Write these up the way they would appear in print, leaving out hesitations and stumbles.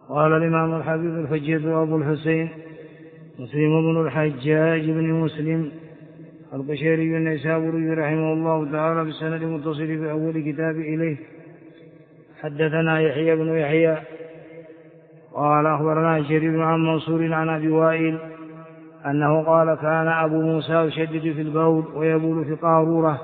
قال الإمام الحافظ الحجة أبو الحسين مسلم بن الحجاج بن مسلم القشيري النيسابوري رحمه الله تعالى بالسند المتصل في أول كتاب إليه. حدثنا يحيى بن يحيى قال أخبرنا جرير عن منصور عن أبي وائل أنه قال كان أبو موسى يشدد في البول ويبول في قارورة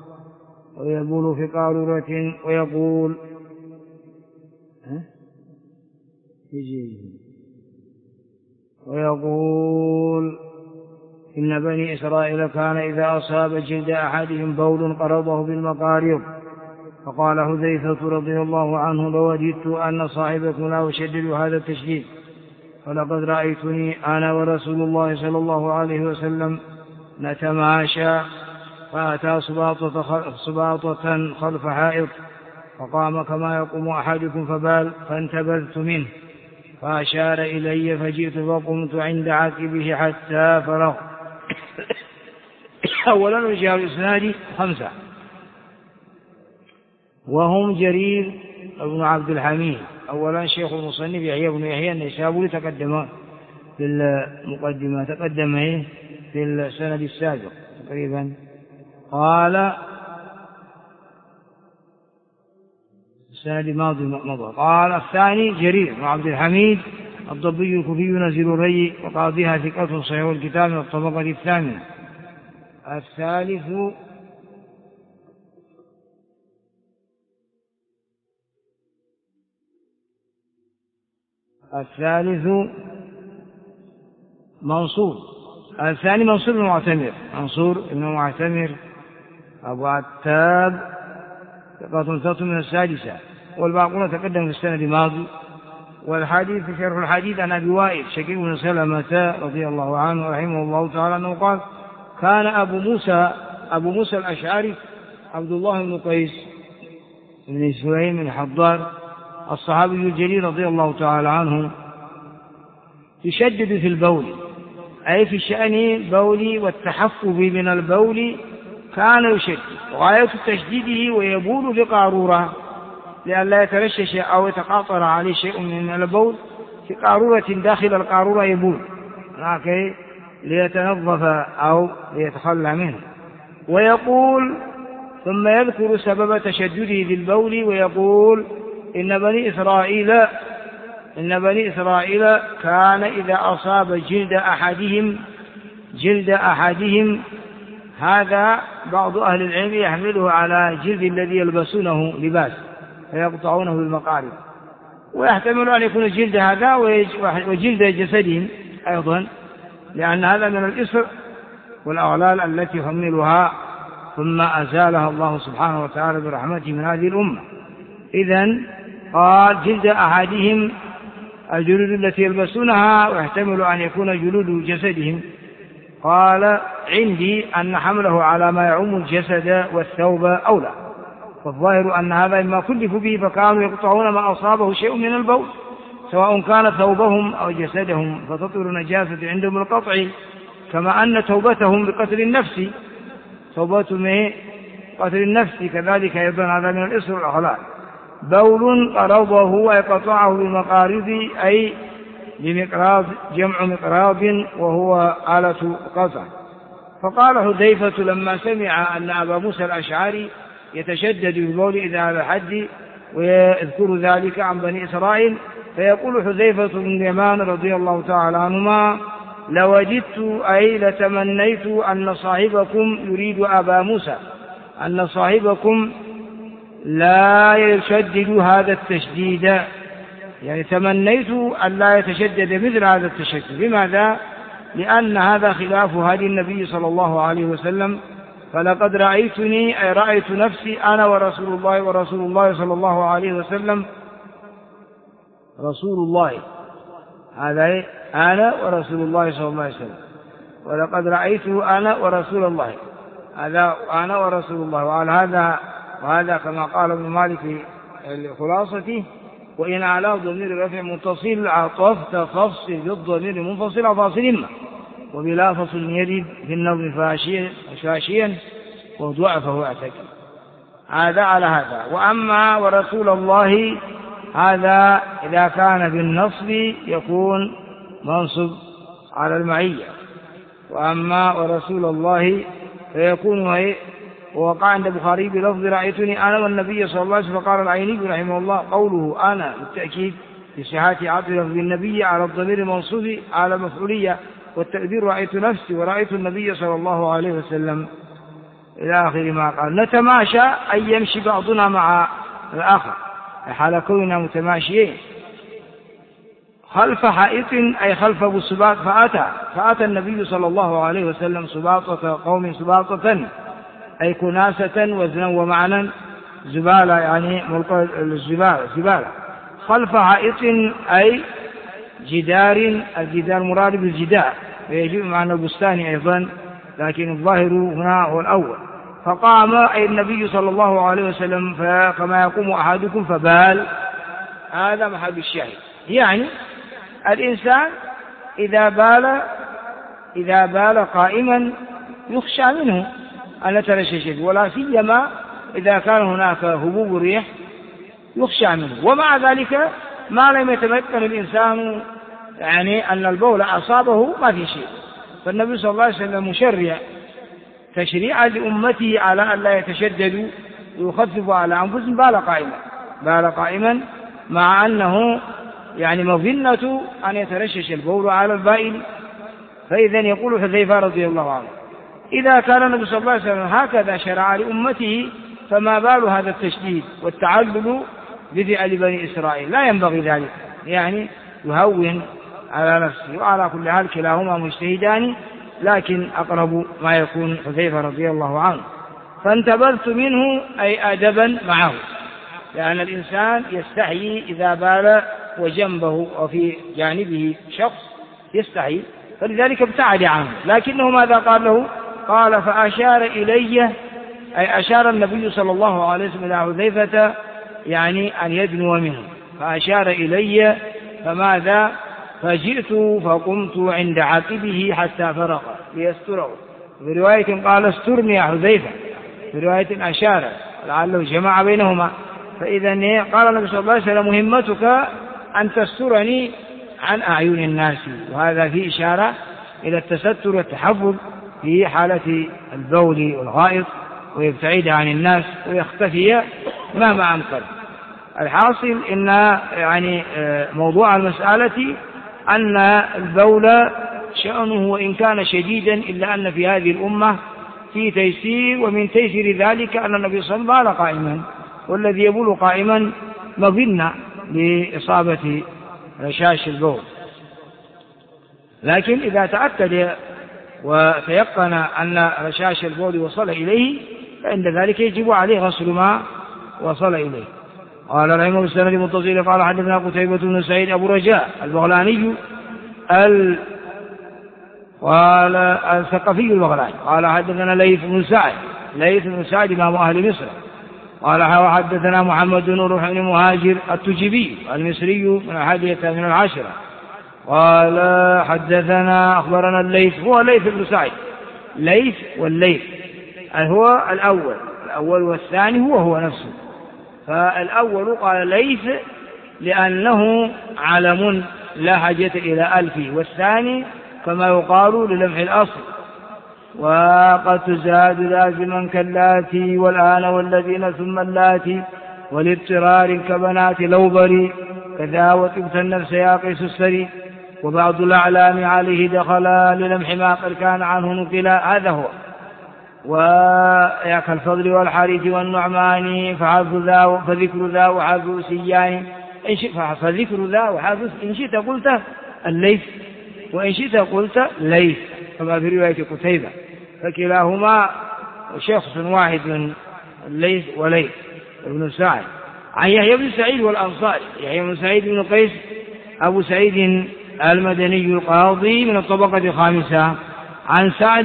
ويقول إن بني إسرائيل كان إذا أصاب جلد أحدهم بول قرضه بالمقاريض. فقال حذيفة رضي الله عنه لوددت أن صاحبكم لا يشدد هذا التشديد، فلقد رأيتني أنا ورسول الله صلى الله عليه وسلم نتماشى فأتى سباطة خلف حائط فقام كما يقوم أحدكم فبال فانتبذت منه فأشار إلي فجئت فقمت عند عقبه حتى فرغ. أولا رجال الإسناد 5 وهم جرير بن عبد الحميد. أولا شيخ المصنف يحيى بن يحيى النيسابوري تقدم في المقدمة في السند السابق تقريبا. قال السند الماضي مضى. قال الثاني جرير بن عبد الحميد الضبي الكوفي نزيل الري وقاضيها ثقة صحيح الكتاب من الطبقة الثامنة. الثالث منصور. الثاني منصور بن معتمر أبو عتاب ثقة من السادسة، والباقون تقدم في السنة الماضي. والحديث في شرح الحديث عن أبي وائل شقيق بن سلمة رضي الله عنه رحمه الله تعالى أنه قال كان أبو موسى الأشعري عبد الله بن قيس بن سليم بن حضار الصحابي الجليل رضي الله تعالى عنه يشدد في البول، أي في شأن البول والتحفظ من البول كان يشدد غاية تشديده ويبول في قارورة لئلا يترشش أو يتقاطر عليه شيء من البول في قارورة داخل القارورة يبول ليتنظف أو ليتخلى منه. ويقول ثم يذكر سبب تشدده في البول ويقول إن بني إسرائيل كان إذا أصاب جلد أحدهم هذا بعض أهل العلم يحمله على جلد الذي يلبسونه لباس فيقطعونه بالمقارب، ويحتمل أن يكون جلد هذا وجلد جسدهم أيضا، لأن هذا من الإسر والأغلال التي حملها ثم أزالها الله سبحانه وتعالى برحمته من هذه الأمة. إذن قال جلد أحدهم الجلود التي يلبسونها، ويحتمل أن يكون جلود جسدهم. قال عندي أن حمله على ما يعم الجسد والثوب أولى، فالظاهر أن هذا ما كلفوا به فكانوا يقطعون ما أصابه شيء من البول سواء كان ثوبهم أو جسدهم، فتطهر نجاسة عندهم القطع، كما أن توبتهم بقتل النفس توبتهم قتل النفس كذلك أيضا هذا من الإسر والأغلال. بول قرضه ويقطعه بمقارض أي بمقراض جمع مقراض وهو آلة قطع. فقال حذيفة لما سمع أن أبا موسى الأشعري يتشدد في البول إذا هذا الحد ويذكر ذلك عن بني إسرائيل، فيقول حذيفة بن اليمان رضي الله تعالى عنهما لوجدت أي لتمنيت أن صاحبكم يريد أبا موسى أن صاحبكم لا يشدد هذا التشديد، يعني تمنيت أن لا يتشدد مثل هذا التشدد. لماذا؟ لأن هذا خلاف هدي النبي صلى الله عليه وسلم. فلقد رأيتني أي رأيت نفسي أنا ورسول الله صلى الله عليه وسلم رسول الله، هذا أنا ورسول الله صلى الله عليه وسلم، ولقد رأيته أنا ورسول الله، هذا أنا ورسول الله. وهذا كما قال ابن مالك في خلاصته وإن على ضمير رفع متصل عطفت فصل بالضمير منفصل فاصل إما وبلا فصل يرد في النظم فاشيا وضعفه اعتقد. هذا على هذا. وأما ورسول الله هذا إذا كان بالنصب يكون منصب على المعية. وأما ورسول الله فيكون ووقع عند البخاري بلفظ رأيتني أنا والنبي صلى الله عليه وسلم. فقال العيني رحمه الله قوله أنا بالتأكيد بصحة عطف لفظ النبي على الضمير المنصوب على مفعولية، والتقدير رأيت نفسي ورأيت النبي صلى الله عليه وسلم إلى آخر ما قال. نتماشى أن يمشي بعضنا مع الآخر حال كوننا متماشيين خلف حائط أي خلف أبو السباط. فأتى النبي صلى الله عليه وسلم سباطة قوم سباطة أي كناسة وزنا ومعنى زبالة يعني الزبالة. خلف حائط أي جدار، الجدار مراد بالجدار ويجب معنى البستان أيضا، لكن الظاهر هنا هو الأول. فقام أي النبي صلى الله عليه وسلم فكما يقوم أحدكم فبال، هذا محل الشاهد. يعني الإنسان إذا بال قائما يخشى منه أن يترشش، ولا سيما إذا كان هناك هبوب ريح يخشى منه. ومع ذلك ما لم يتمكن الإنسان يعني أن البول أصابه ما في شيء، فالنبي صلى الله عليه وسلم مشرع تشريعا لأمته على أن لا يتشددوا ويخففوا على أنفسهم. بال قائما مع أنه يعني مظنة أن يترشش البول على البائل. فإذا يقول حذيفة رضي الله عنه إذا كان النبي صلى الله عليه وسلم هكذا شرع لأمته فما بال هذا التشديد والتعلل بفعل بني إسرائيل؟ لا ينبغي ذلك، يعني يهون على نفسه. وعلى كل حال كلاهما مجتهدان، لكن أقرب ما يكون حذيفة رضي الله عنه. فانتبذت منه أي أدبا معه، لأن الإنسان يستحيي إذا بال وجنبه وفي جانبه شخص يستحيي، فلذلك ابتعد عنه. لكنه ماذا قال له؟ قال فأشار إلي، أي أشار النبي صلى الله عليه وسلم إلى حذيفة يعني أن يدنو منه، فأشار إلي فماذا؟ فجئت فقمت عند عقبه حتى فرغ ليستره. في رواية قال استرني يا حذيفة، في رواية أشار، لعله جمع بينهما. فإذا قال النبي صلى الله عليه وسلم مهمتك أن تسترني عن أعين الناس، وهذا فيه إشارة إلى التستر والتحفظ في حالة البول والغائط، ويبتعد عن الناس ويختفي مهما أمكن. الحاصل إن يعني موضوع المسألة أن البول شأنه وإن كان شديدا إلا أن في هذه الأمة في تيسير، ومن تيسير ذلك أن النبي صلى الله عليه وسلم بال قائما، والذي يبول قائما مظنة لإصابة رشاش البول. لكن إذا تأكد وتيقن أن رشاش البول وصل إليه فعند ذلك يجب عليه غسل ما وصل إليه. قال رحمه السند المتصل قال حدثنا قتيبة بن سعيد أبو رجاء البغلاني قال الثقفي البغلاني قال حدثنا ليث بن سعد إمام أهل مصر قال حدثنا محمد بن روح بن مهاجر التجيبي المصري من الحادية من العشرة قال حدثنا أخبرنا الليث، هو ليث بن سعد، ليث والليث هو الأول والثاني هو نفسه. فالأول قال ليث لأنه علم لا حاجة إلى ألفه، والثاني كما يقال للمح الأصل. وقد تزاد لازما كاللاتي والآن والذين ثم اللاتي والاضطرار كبنات لوبري كذا وطبت النفس يا قيس السري. وبعض الأعلام عليه دخلا للمح ما قد كان عنه نقلا، هذا هو. وياك الفضل والحارث والنعمان فذكر ذا وحاذو سيان فذكر ذا وحاذو إن شئت قلت الليث وإن شئت قلت ليث كما في رواية قتيبة، فكلاهما شخص واحد من الليث وليث ابن سعد. عن يحيى بن سعيد والأنصاري، يحيى بن سعيد بن قيس أبو سعيد المدني القاضي من الطبقة الخامسة، عن سعد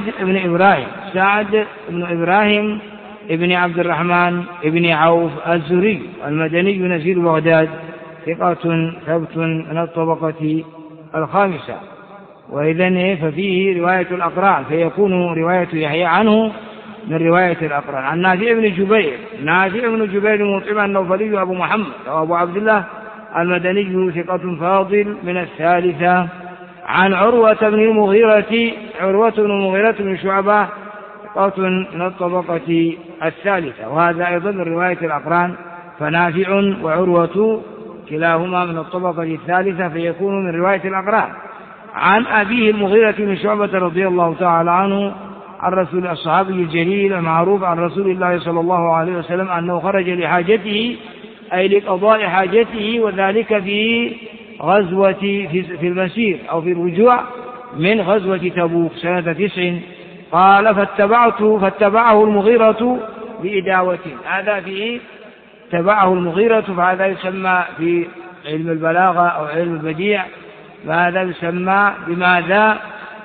بن إبراهيم ابن عبد الرحمن ابن عوف الزهري المدني نزيل بغداد ثقة ثبت من الطبقة الخامسة. وإذن ففيه رواية الأقران، فيكون رواية يحيى عنه من رواية الأقران. عن نافع بن جبير مطعم النوفلي أبو محمد وأبو عبد الله المدني ثقة فاضل من الثالثة. عن عروة بن المغيرة بن شعبة ثقة من الطبقة الثالثة، وهذا أيضا من رواية الأقران، فنافع وعروة كلاهما من الطبقة الثالثة فيكون من رواية الأقران. عن أبيه المغيرة بن شعبة رضي الله تعالى عنه عن رسول الصحابي الجليل المعروف عن رسول الله صلى الله عليه وسلم أنه خرج لحاجته أي لقضاء حاجته، وذلك في غزوة في المسير أو في الرجوع من غزوة تبوك سنة 9. قال فاتبعه المغيرة بإداوة، هذا فيه تبعه المغيرة، فهذا يسمى في علم البلاغة أو علم البديع فهذا يسمى بماذا؟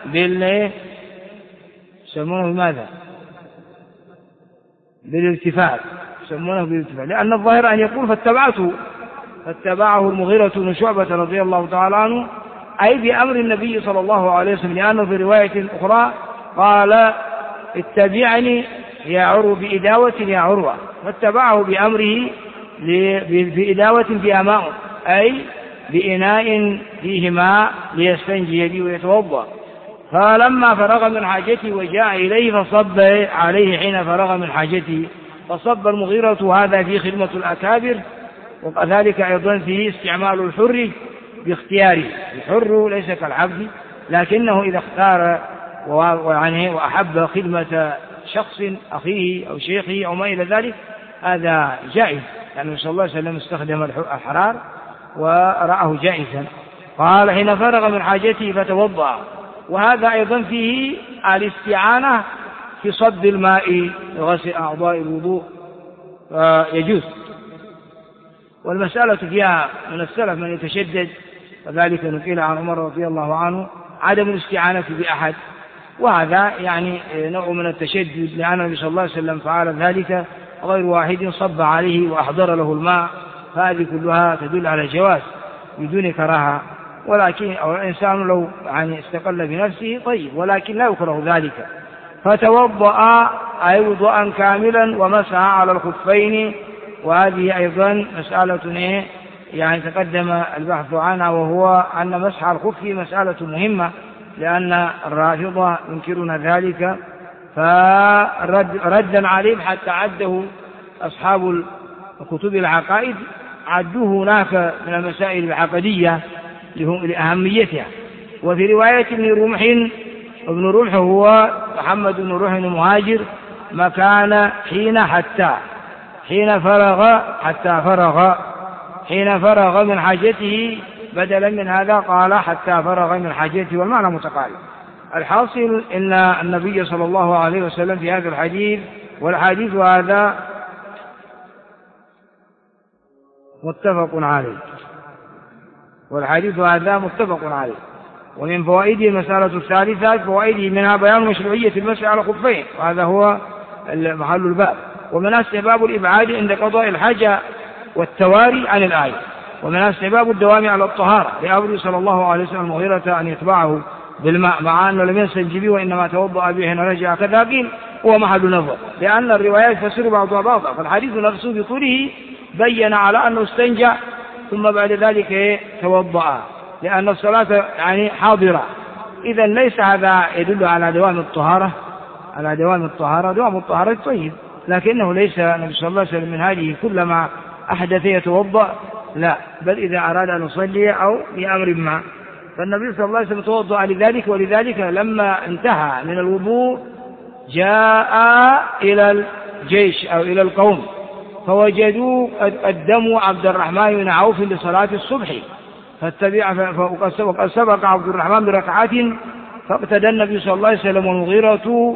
يسمونه بماذا؟ بالالتفات، يسمونه بالالتفات، لأن الظاهر أن يقول فاتبعه المغيرة بن شعبة رضي الله تعالى عنه أي بأمر النبي صلى الله عليه وسلم، لأنه في رواية أخرى قال اتبعني يا عروة بإداوة يا عروة، فاتبعه بأمره بإداوة فيها ماء أي بإناء فيه ماء ليستنجي به ويتوضأ. فلما فرغ من حاجته وجاء إليه فصب عليه حين فرغ من حاجته، فصب المغيرة، هذا في خدمة الأكابر، وكذلك أيضا فيه استعمال الحر باختياره، الحر ليس كالعبد، لكنه إذا اختار وأحب خدمة شخص أخيه أو شيخه أو ما إلى ذلك هذا جائز، يعني صلى الله عليه وسلم استخدم الحرار ورآه جائزا. قال حين فرغ من حاجته فتوضأ، وهذا أيضا فيه الاستعانة في صب الماء لغسل أعضاء الوضوء يجوز. والمسألة فيها من السلف من يتشدد، وذلك نقل عن عمر رضي الله عنه عدم الاستعانة بأحد، وهذا يعني نوع من التشدد، لأن النبي صلى الله عليه وسلم فعل ذلك غير واحد صب عليه وأحضر له الماء، فهذه كلها تدل على الجواز بدون كراهة، ولكن أو الإنسان لو يعني استقل بنفسه طيب، ولكن لا يكره ذلك. فتوضأ أي وضوءا كاملا ومسح على الخفين، وهذه أيضا مسألة يعني تقدم البحث عنها، وهو أن مسح الخف مسألة مهمة، لأن الرافضة ينكرون ذلك، فردا عليهم حتى عده أصحاب كتب العقائد، عدوه هناك من المسائل العقدية لأهميتها. وفي رواية ابن رمح هو محمد بن رمح المهاجر مكان حين فرغ من حاجته، بدلا من هذا قال حتى فرغ من حاجته، والمعنى متقارب. الحاصل إن النبي صلى الله عليه وسلم في هذا الحديث، والحديث هذا متفق عليه، ومن فوائده المسألة الثالثة، فوائده منها بيان مشروعية المسح على الخفين، وهذا هو محل الباب، ومنها استحباب الإبعاد عند قضاء الحاجة والتواري عن الآية، ومنها استحباب الدوام على الطهارة لأمره صلى الله عليه وسلم المغيرة أن يتبعه بالماء مع أنه لم يستنج به وإنما توضأ به حين رجع، كذا قيل هو محل نظر، لأن الروايات تفسر بعضها بعضا، فالحديث نفسه بطوله بين على أنه استنجى ثم بعد ذلك توضأ، لأن الصلاة يعني حاضرة، إذا ليس هذا يدل على دوام الطهارة، دوام الطهارة طيب، لكنه ليس النبي صلى الله عليه وسلم من هذه كلما أحدث يتوضأ، لا، بل إذا أراد أن يصلي أو بأمر ما. فالنبي صلى الله عليه وسلم توضأ لذلك، ولذلك لما انتهى من الوضوء جاء إلى الجيش أو إلى القوم، فوجدوا قدموا عبد الرحمن بن عوف لصلاة الصبح، وقد سبق عبد الرحمن بركعات، فاقتدى النبي صلى الله عليه وسلم والمغيرة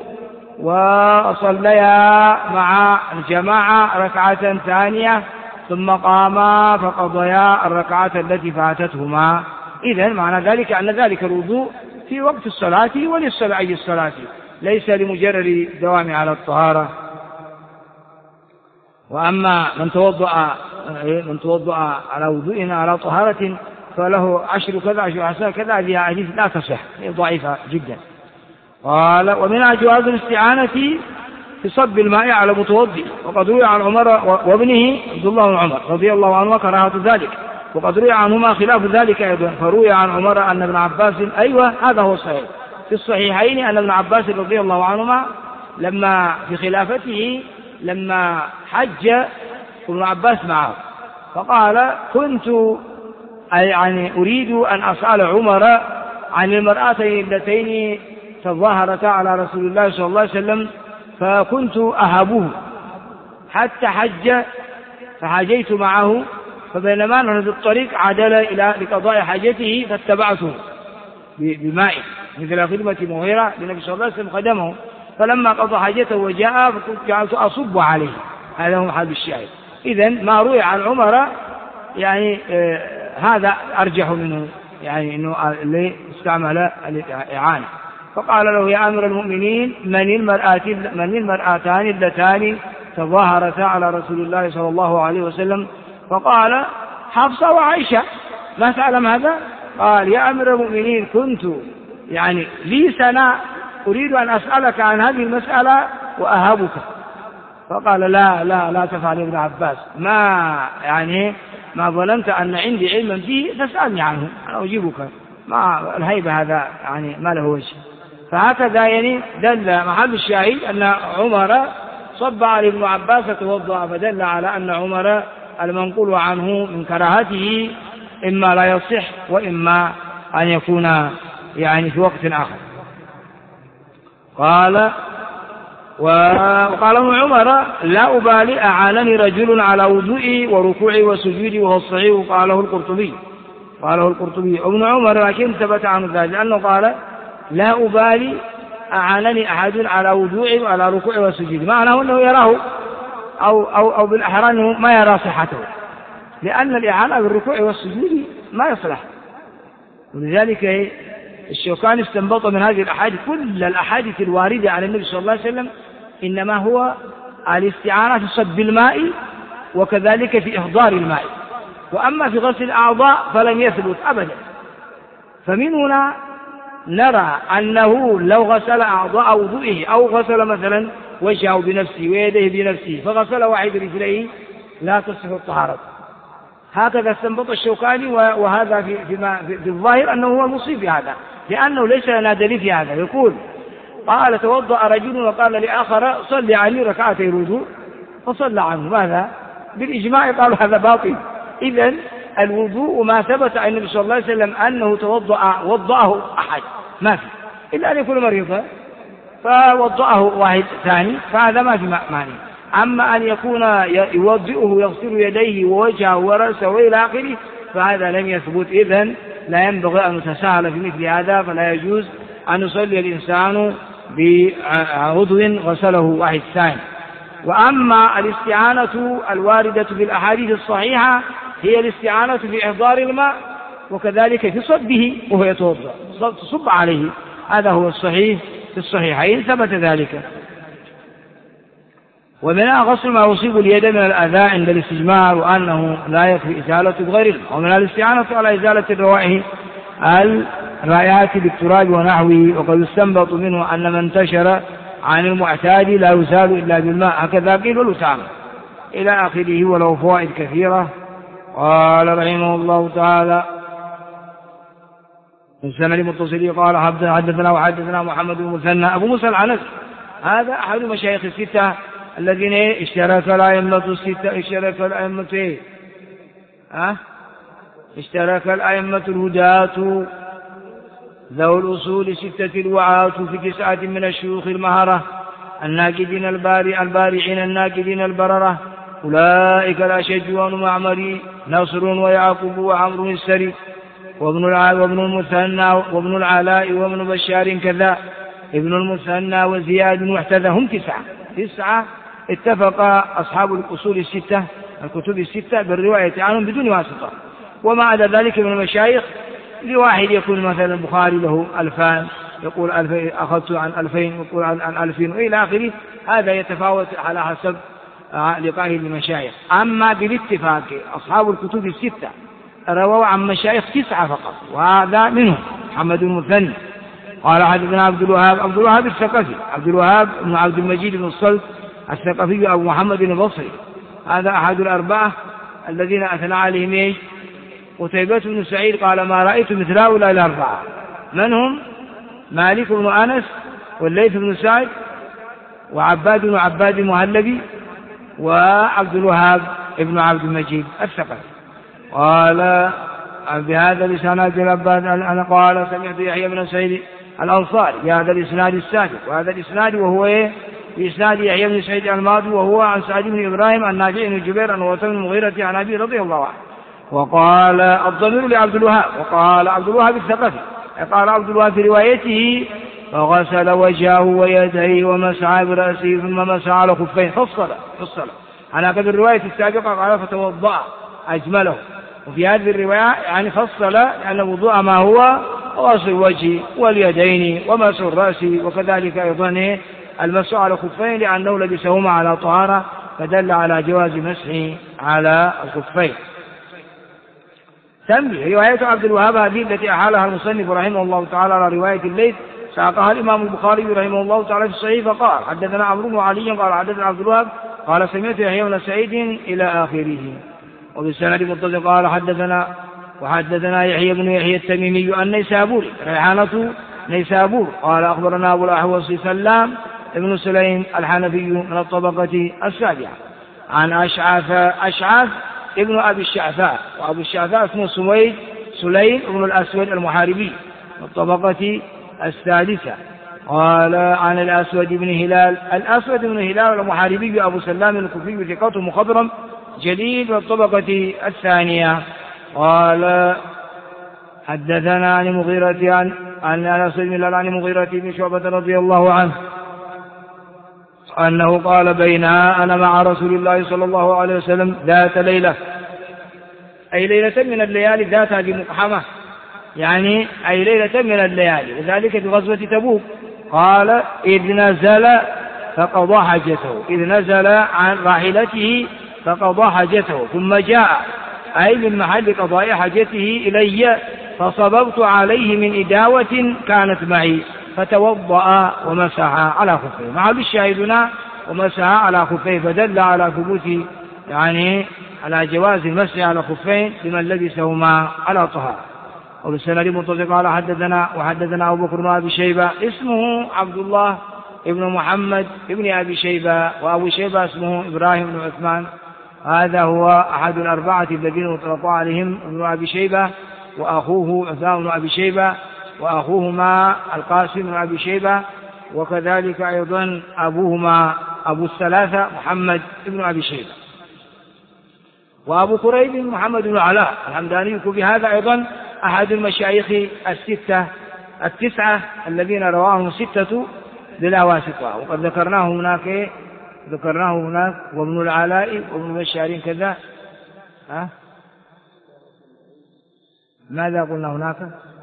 وصليا مع الجماعة ركعة ثانية، ثم قاما فقضيا الركعة التي فاتتهما. إذن معنى ذلك أن ذلك الوضوء في وقت الصلاة وللصلاة أي الصلاة، ليس لمجرد الدوام على الطهارة. وأما من توضأ على وضوء على طهارة فله 10 كذا 10 حسنة كذا، هذه حديث لا تصح، ضعيفة جدا. قال ومنها جواز الاستعانة في صب الماء على المتوضئ، وقد روي عن عمر وابنه عبد الله بن عمر رضي الله عنه كراهة ذلك، وقد روي عنهما خلاف ذلك أيضا. فروي عن عمر أن ابن عباس، أيوة هذا هو الصحيح في الصحيحين، أن ابن عباس رضي الله عنهما لما في خلافته لما حج ابن عباس معه فقال كنت يعني أريد أن أسأل عمر عن المرأتين اللتين تظاهرتا على رسول الله صلى الله عليه وسلم فكنت أهبه حتى حج فحاجيت معه، فبينما نحن في الطريق عدل إلى لقضاء حاجته فاتبعته بماء مثل خدمة مغيرة للنبي صلى الله عليه وسلم خدمه، فلما قضى حاجته وجاء جعلت أصب عليه. هذا هو محل الشاهد. إذن ما روي عن عمر يعني هذا أرجح منه، يعني إنه اللي استعمل الإعانة. فقال له يا أمير المؤمنين من المرأتان اللتان تظاهرتا على رسول الله صلى الله عليه وسلم؟ فقال حفصة وعائشة. ما تعلم هذا؟ قال يا أمير المؤمنين كنت يعني لي سنة أريد أن أسألك عن هذه المسألة وأهبك. فقال لا تفعل يا ابن عباس، ما ظننت أن عندي علما فيه فاسألني عنه أنا أجيبك، ما الهيبة هذا يعني ما له وجه. فهكذا يعني دل محل الشاهد أن عمر صب على ابن عباس توضأ، فدل على أن عمر المنقول عنه من كراهته إما لا يصح وإما أن يكون يعني في وقت آخر. وقال ابن عمر لا أبالي أعانني رجل على وضوئي وركوعي وسجودي وهو الصحيح. قاله القرطبي. ابن عمر لكن ثبت عنه ذلك أنه قال لا أبالي أعانني أحد على وضوئي وعلى ركوعي وسجودي، معناه أنه يراه أو بالأحرى أنه ما يرى صحته، لأن الإعانة بالركوع والسجود ما يصلح. ولذلك الشوكاني استنبط من هذه الأحاديث كل الأحاديث الواردة على النبي صلى الله عليه وسلم إنما هو الاستعانة في صب الماء وكذلك في إحضار الماء، وأما في غسل الأعضاء فلم يثبت أبدا. فمن هنا نرى أنه لو غسل أعضاء وضوئه أو غسل مثلا وجهه بنفسه ويديه بنفسه فغسل واحد رجليه لا تصح الطهارة. هكذا استنبط الشوكاني، وهذا في الظاهر أنه هو المصيب في هذا، لأنه ليس لنا دليل في هذا. يقول قال توضأ رجل وقال لآخر صلي عني ركعتي الوضوء فصلى عنه، ماذا؟ بالإجماع قالوا هذا باطل. إذن الوضوء ما ثبت عن النبي صلى الله عليه وسلم أنه وضأه أحد ما في، إلا أن يكون مريضا فوضأه واحد ثاني، فهذا ما في معنى. أما أن يكون يوضئه يغسل يديه ووجهه ورأسه وإلى آخره فهذا لم يثبت. إذن لا ينبغي أن نتساهل في مثل هذا، فلا يجوز أن يصلي الإنسان بعضو غسله واحد ثاني. وأما الاستعانة الواردة في الأحاديث الصحيحة هي الاستعانة في إحضار الماء وكذلك في صبه وهو يتوضأ تصب عليه، هذا هو الصحيح في الصحيحين ثبت ذلك. ومنها غسل ما يصيب اليد من الأذى عند الاستجمار، وأنه لا يكفي إزالة بغير الماء. ومنها الاستعانة على إزالة الروائح الرائحات بالتراب ونحوه، وقد يستنبط منه أن من انتشر عن المعتاد لا يزال إلا بالماء، هكذا قيل والتعامل إلى آخره، وله فوائد كثيرة. قال رحمه الله تعالى السند المتصل قال حدثنا محمد بن مثنى أبو موسى العنزي، هذا أحد مشايخ الستة الذين اشترك الأئمة الهداة ذو الأصول الستة الوعاة في 9 من الشيوخ المهرة الناقدين البارعين الناقدين البررة، أولئك الأشج ومعمري نصر ويعقوب وعمرو السري وابن المثنى وابن العلاء وابن بشار كذا ابن المثنى وزياد واحتذى، هم 9 اتفق أصحاب الأصول الستة الكتب الستة بالرواية عنهم بدون واسطة. وما عدا ذلك من المشايخ لواحد يكون مثلا البخاري له 2000 يقول 2000 أخذت عن 2000 يقول عن 2000 وإلى آخره، هذا يتفاوت على حسب لقائه المشايخ. أما بالاتفاق أصحاب الكتب الستة رووا عن مشايخ 9 فقط، وهذا منهم محمد بن مثنى. قال حدثنا عبد الوهاب الثقفي، عبد الوهاب بن عبد المجيد بن الصلت الثقفي أبو محمد بن البصري، هذا أحد الأربعة الذين أثنى عليهم قتيبة بن سعيد قال ما رأيت مثل هؤلاء الأربعة. من هم؟ مالك بن أنس والليث بن سعد وعباد بن عباد المهلبي وعبد الوهاب ابن عبد المجيد الثقفي. قال بهذا الإسناد العباد أنا قال سمعت يحيى بن سعيد الأنصاري بهذا الإسناد السابق، وهذا الإسناد وهو بإسناد يحيى بن سعيد الماضي وهو عن سعد بن إبراهيم عن نافع بن جبير عن عتبة بن المغيرة عن أبي رضي الله عنه. وقال الضمير لعبد الوهاب، وقال عبد الوهاب الثقفي. قال عبد الوهاب في روايته فغسل وجهه ويديه ومسح برأسه ثم مسح على خفيه فصل. على قدر الرواية السابقة قال فتوضأ أجمله، وفي هذه الرواية يعني فصل لأن وضوء ما هو غسل الوجه واليدين ومسح الرأس، وكذلك أيضا المسح على خفين لأنه لبسهما على طهارة، فدل على جواز مسح على الخفين. تنبيه رواية عبد الوهاب هذه التي أحالها المصنف رحمه الله تعالى على رواية الليث ساقها الإمام البخاري رحمه الله تعالى في الصحيح فقال حدثنا عمرو بن علي قال حدثنا عبد الوهاب قال سمعت يحيى بن سعيد إلى آخره. وبالسند متصل قال وحدثنا يحيى بن يحيى التميمي النيسابوري ريحانة نيسابور قال أخبرنا أبو الأحوص سلام ابن سليم الحنفي من الطبقة السابعة عن أشعث ابن أبي الشعثاء، وأبو الشعثاء اسمه سليم ابن الأسود المحاربي من الطبقة السادسة. قال عن الأسود بن هلال المحاربي أبو سلام الكوفي ثقة مخضرم جليل من الطبقة الثانية. قال حدثنا عن مغيرة عن الأسود بن هلال عن مغيرة بن شعبة رضي الله عنه أنه قال بينما أنا مع رسول الله صلى الله عليه وسلم ذات ليلة، أي ليلة من الليالي ذات هذه مقحمة، يعني أي ليلة من الليالي، وذلك في غزوة تبوك. قال إذ نزل فقضى حاجته، إذ نزل عن راحلته فقضى حاجته ثم جاء أي من محل قضاء حاجته إلي فصببت عليه من إداوة كانت معي فتوضأ ومسح على خفيه. مع الشاهدنا ومسح على خفيه، فدل على ثبوت يعني على جواز المسح على خفين لمن لبسهما على طهارة. وبالسند متصل قال وحدثنا أبو بكر بن أبي شيبة اسمه عبد الله ابن محمد ابن أبي شيبة، وأبو شيبة اسمه إبراهيم بن عثمان، هذا هو أحد الأربعة الذين اطلق عليهم ابن أبي شيبة وأخوه عثمان بن أبي شيبة وأخوهما القاسم بن أبي شيبة، وكذلك أيضا أبوهما أبو الثلاثة محمد بن أبي شيبة. وأبو كريب محمد بن علاء الحمداني بهذا أيضا أحد المشايخ التسعة الذين رواهم ستة بلا واسطة، وقد ذكرناه هناك وابن العلاء وابن بشار كذا. ماذا قلنا هناك؟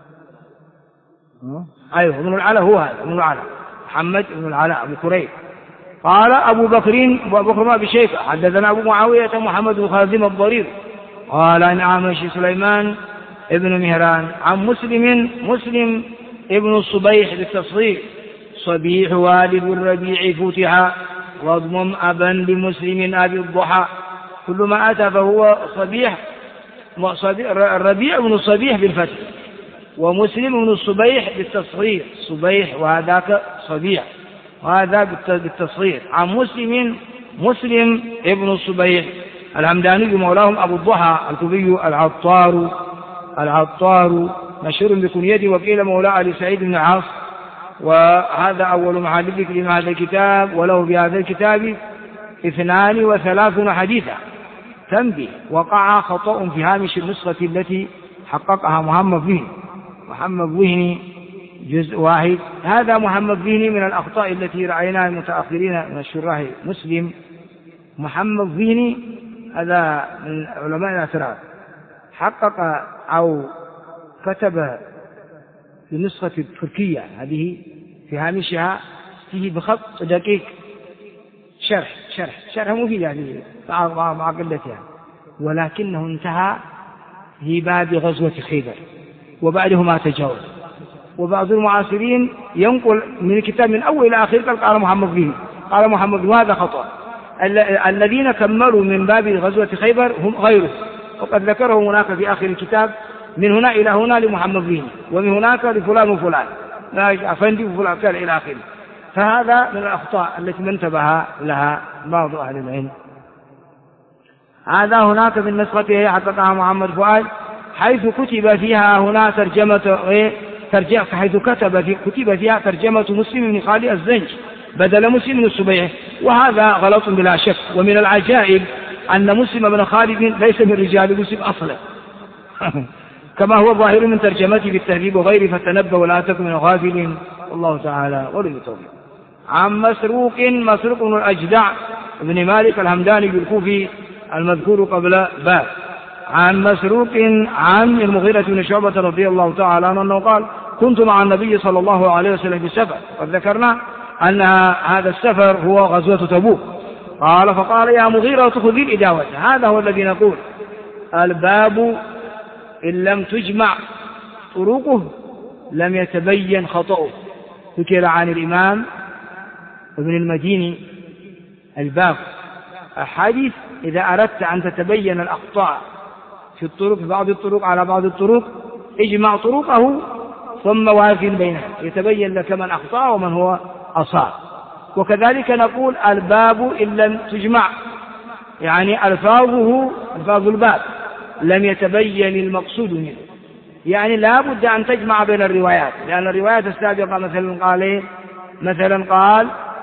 أيوه ابن العلاء هو هذا ابن العلاء محمد بن العلاء أبو كريب. قال أبو بكر ما بشيخ حدثنا أبو معاوية محمد بن خازم الضرير قال عن أعمش سليمان ابن مهران عن مسلم ابن الصبيح بالتصغير صبيح والد الربيع فتح واضمم أبا لمسلم أبي الضحى كل ما أتى فهو صبيح الربيع بن الصبيح بالفتح، ومسلم بن الصبيح بالتصغير صبيح وهذاك صبيح وهذا بالتصغير. عن مسلم ابن الصبيح الحمداني مولاهم أبو الضحى الكوفي العطار مشهور بكنيته، وقيل مولى علي سعيد بن عاص. وهذا أول محل ذكر هذا الكتاب، وله بهذا الكتاب 32 حديثا. تنبيه وقع خطأ في هامش النسخة التي حققها محمد ذهني جزء واحد. هذا محمد ذهني من الأخطاء التي رأيناها المتأخرين من الشراح مسلم. محمد ذهني هذا من علماء الاعتراف، حقق أو كتب في النسخة التركية هذه في هامشها فيه بخط دقيق شرح مفيد يعني مع قلتها، ولكنه انتهى في باب غزوة خيبر وبعده ما تجاوز. وبعض المعاصرين ينقل من الكتاب من أول إلى آخر قال محمد وهذا خطأ. الذين كملوا من باب غزوة خيبر هم غيره وقد ذكره هناك في آخر الكتاب من هنا إلى هنا لمحمد بن، ومن هناك لفلان وفلان، أفندي وفلان كان إلى آخره. فهذا من الأخطاء التي ما انتبه لها بعض أهل العلم. هذا هناك من نسخته حققها محمد فؤاد حيث كتب فيها هنا حيث كتب فيها ترجمة مسلم بن خالد الزنج بدل مسلم بن السبيعي، وهذا غلط بلا شك. ومن العجائب أن مسلم بن خالد ليس من رجال مسلم أصلا كما هو ظاهر من ترجمته بالتهذيب وغيره، فتنبه ولا تكن من غافل. والله تعالى ولي التوفيق. عن مسروق بن الأجدع بن مالك الهمداني الكوفي المذكور قبل باب. عن مسروق عن المغيرة بن شعبة رضي الله تعالى عنه أنه قال: كنت مع النبي صلى الله عليه وسلم في سفر، قد ذكرنا أن هذا السفر هو غزوة تبوك. قال: فقال: يا مغيرة خذ الإداوة. هذا هو الذي نقول الباب إن لم تجمع طرقه لم يتبين خطأه. ذكر عن الإمام ابن المديني الباب الحديث: إذا أردت أن تتبين الأخطاء في الطرق بعض الطرق على بعض الطرق اجمع طرقه ثم وازن بينها يتبين لك من أخطأ ومن هو أصاب. وكذلك نقول الباب إن لم تجمع يعني ألفاظ الباب لم يتبين المقصود منه، يعني لا بد أن تجمع بين الروايات، لأن الروايات السابقة مثلا قال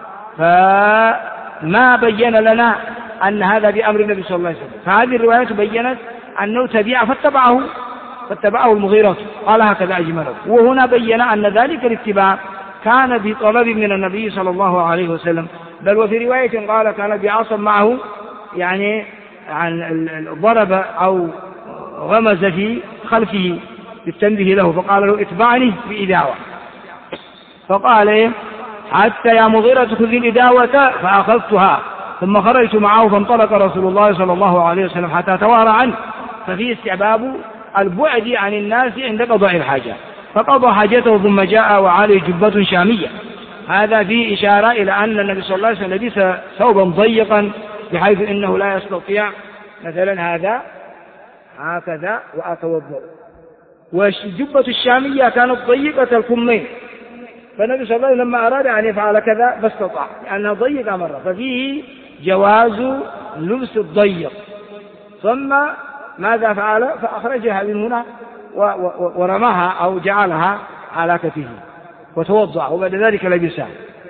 فما بين لنا أن هذا بأمر النبي صلى الله عليه وسلم، فهذه الروايات بيّنت أنه تبع فاتبعه المغيرة، قال هكذا أجمله. وهنا بيّن أن ذلك الاتباع كان بطلب من النبي صلى الله عليه وسلم، بل وفي رواية قال كان بعصا معه، يعني ضرب أو غمز في خلفه بالتنبيه له، فقال له: اتبعني بإداوة. فقال: حتى يا مغيرة خذ الإداوة، فأخذتها ثم خرجت معه، فانطلق رسول الله صلى الله عليه وسلم حتى توارى عنه. ففيه استحباب البعد عن الناس عند قضاء الحاجة، فقضى حاجته ثم جاء وعليه جبة شامية. هذا فيه إشارة إلى أن النبي صلى الله عليه وسلم لبس ثوبا ضيقا بحيث إنه لا يستطيع مثلا هذا هكذا وأتوضأ. والجبة الشامية كانت ضيقة الكمين، فالنبي صلى الله عليه وسلم لما أراد أن يفعل كذا فاستطاع لأنها ضيقة مرة، ففيه جواز لبس الضيق. ثم ماذا فعل؟ فأخرجها من هنا ورماها أو جعلها على كتفه وتوضأ، وبعد ذلك لبسها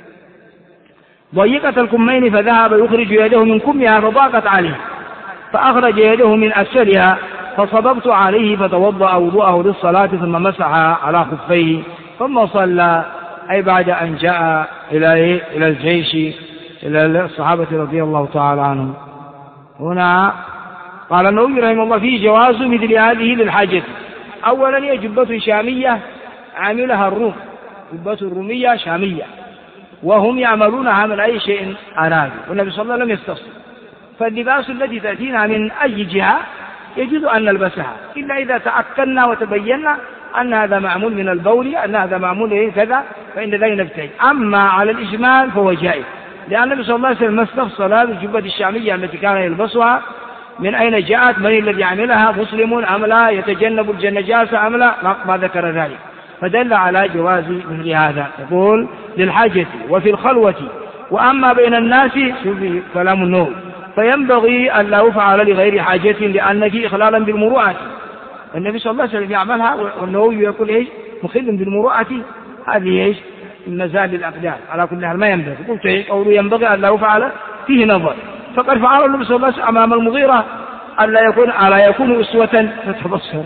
ضيقة الكمين، فذهب يخرج يده من كمها فضاقت عليه، فأخرج يده من أسفلها فصببت عليه فتوضأ وضوءه للصلاة ثم مسح على خفيه ثم صلى، أي بعد أن جاء إلى الجيش إلى الصحابة رضي الله تعالى عنهم. هنا قال النووي رحمه الله: فيه جواز مثل هذه للحاجة. أولا هي جبة شامية عملها الروم، جبة رومية شامية، وهم يعملونها من أي شيء أرادوا، والنبي صلى الله عليه وسلم يستفسر. فاللباس التي تأتينا من أي جهة يجوز أن نلبسها، إلا إذا تأكدنا وتبينا أن هذا معمول من البول، أن هذا معمول كذا، فإن ذلك نبتعد. أما على الإجمال فهو جائز، لأن النبي صلى الله عليه وسلم استفسر هذه الجبة الشامية التي كان يلبسها من أين جاءت، من الذي عملها، مسلم أم لا، يتجنب النجاسة أم لا، ما ذكر ذلك، فدل على جواز مثل هذا. يقول للحاجة وفي الخلوة، وأما بين الناس في كلام النووي فينبغي أن لا يفعل لغير حاجة لأن فيه إخلالا بالمروءة. النبي صلى الله عليه وسلم يعملها والنووي يقول إيش؟ مخل بالمروءة، هذه إيش؟ النزال للأقدام. على كل حال ما ينبغي، قلت إيش؟ قوله ينبغي أن لا يفعل فيه نظر، فقد فعل النبي صلى الله عليه وسلم أمام المغيرة ألا يكون أسوة فتبصر.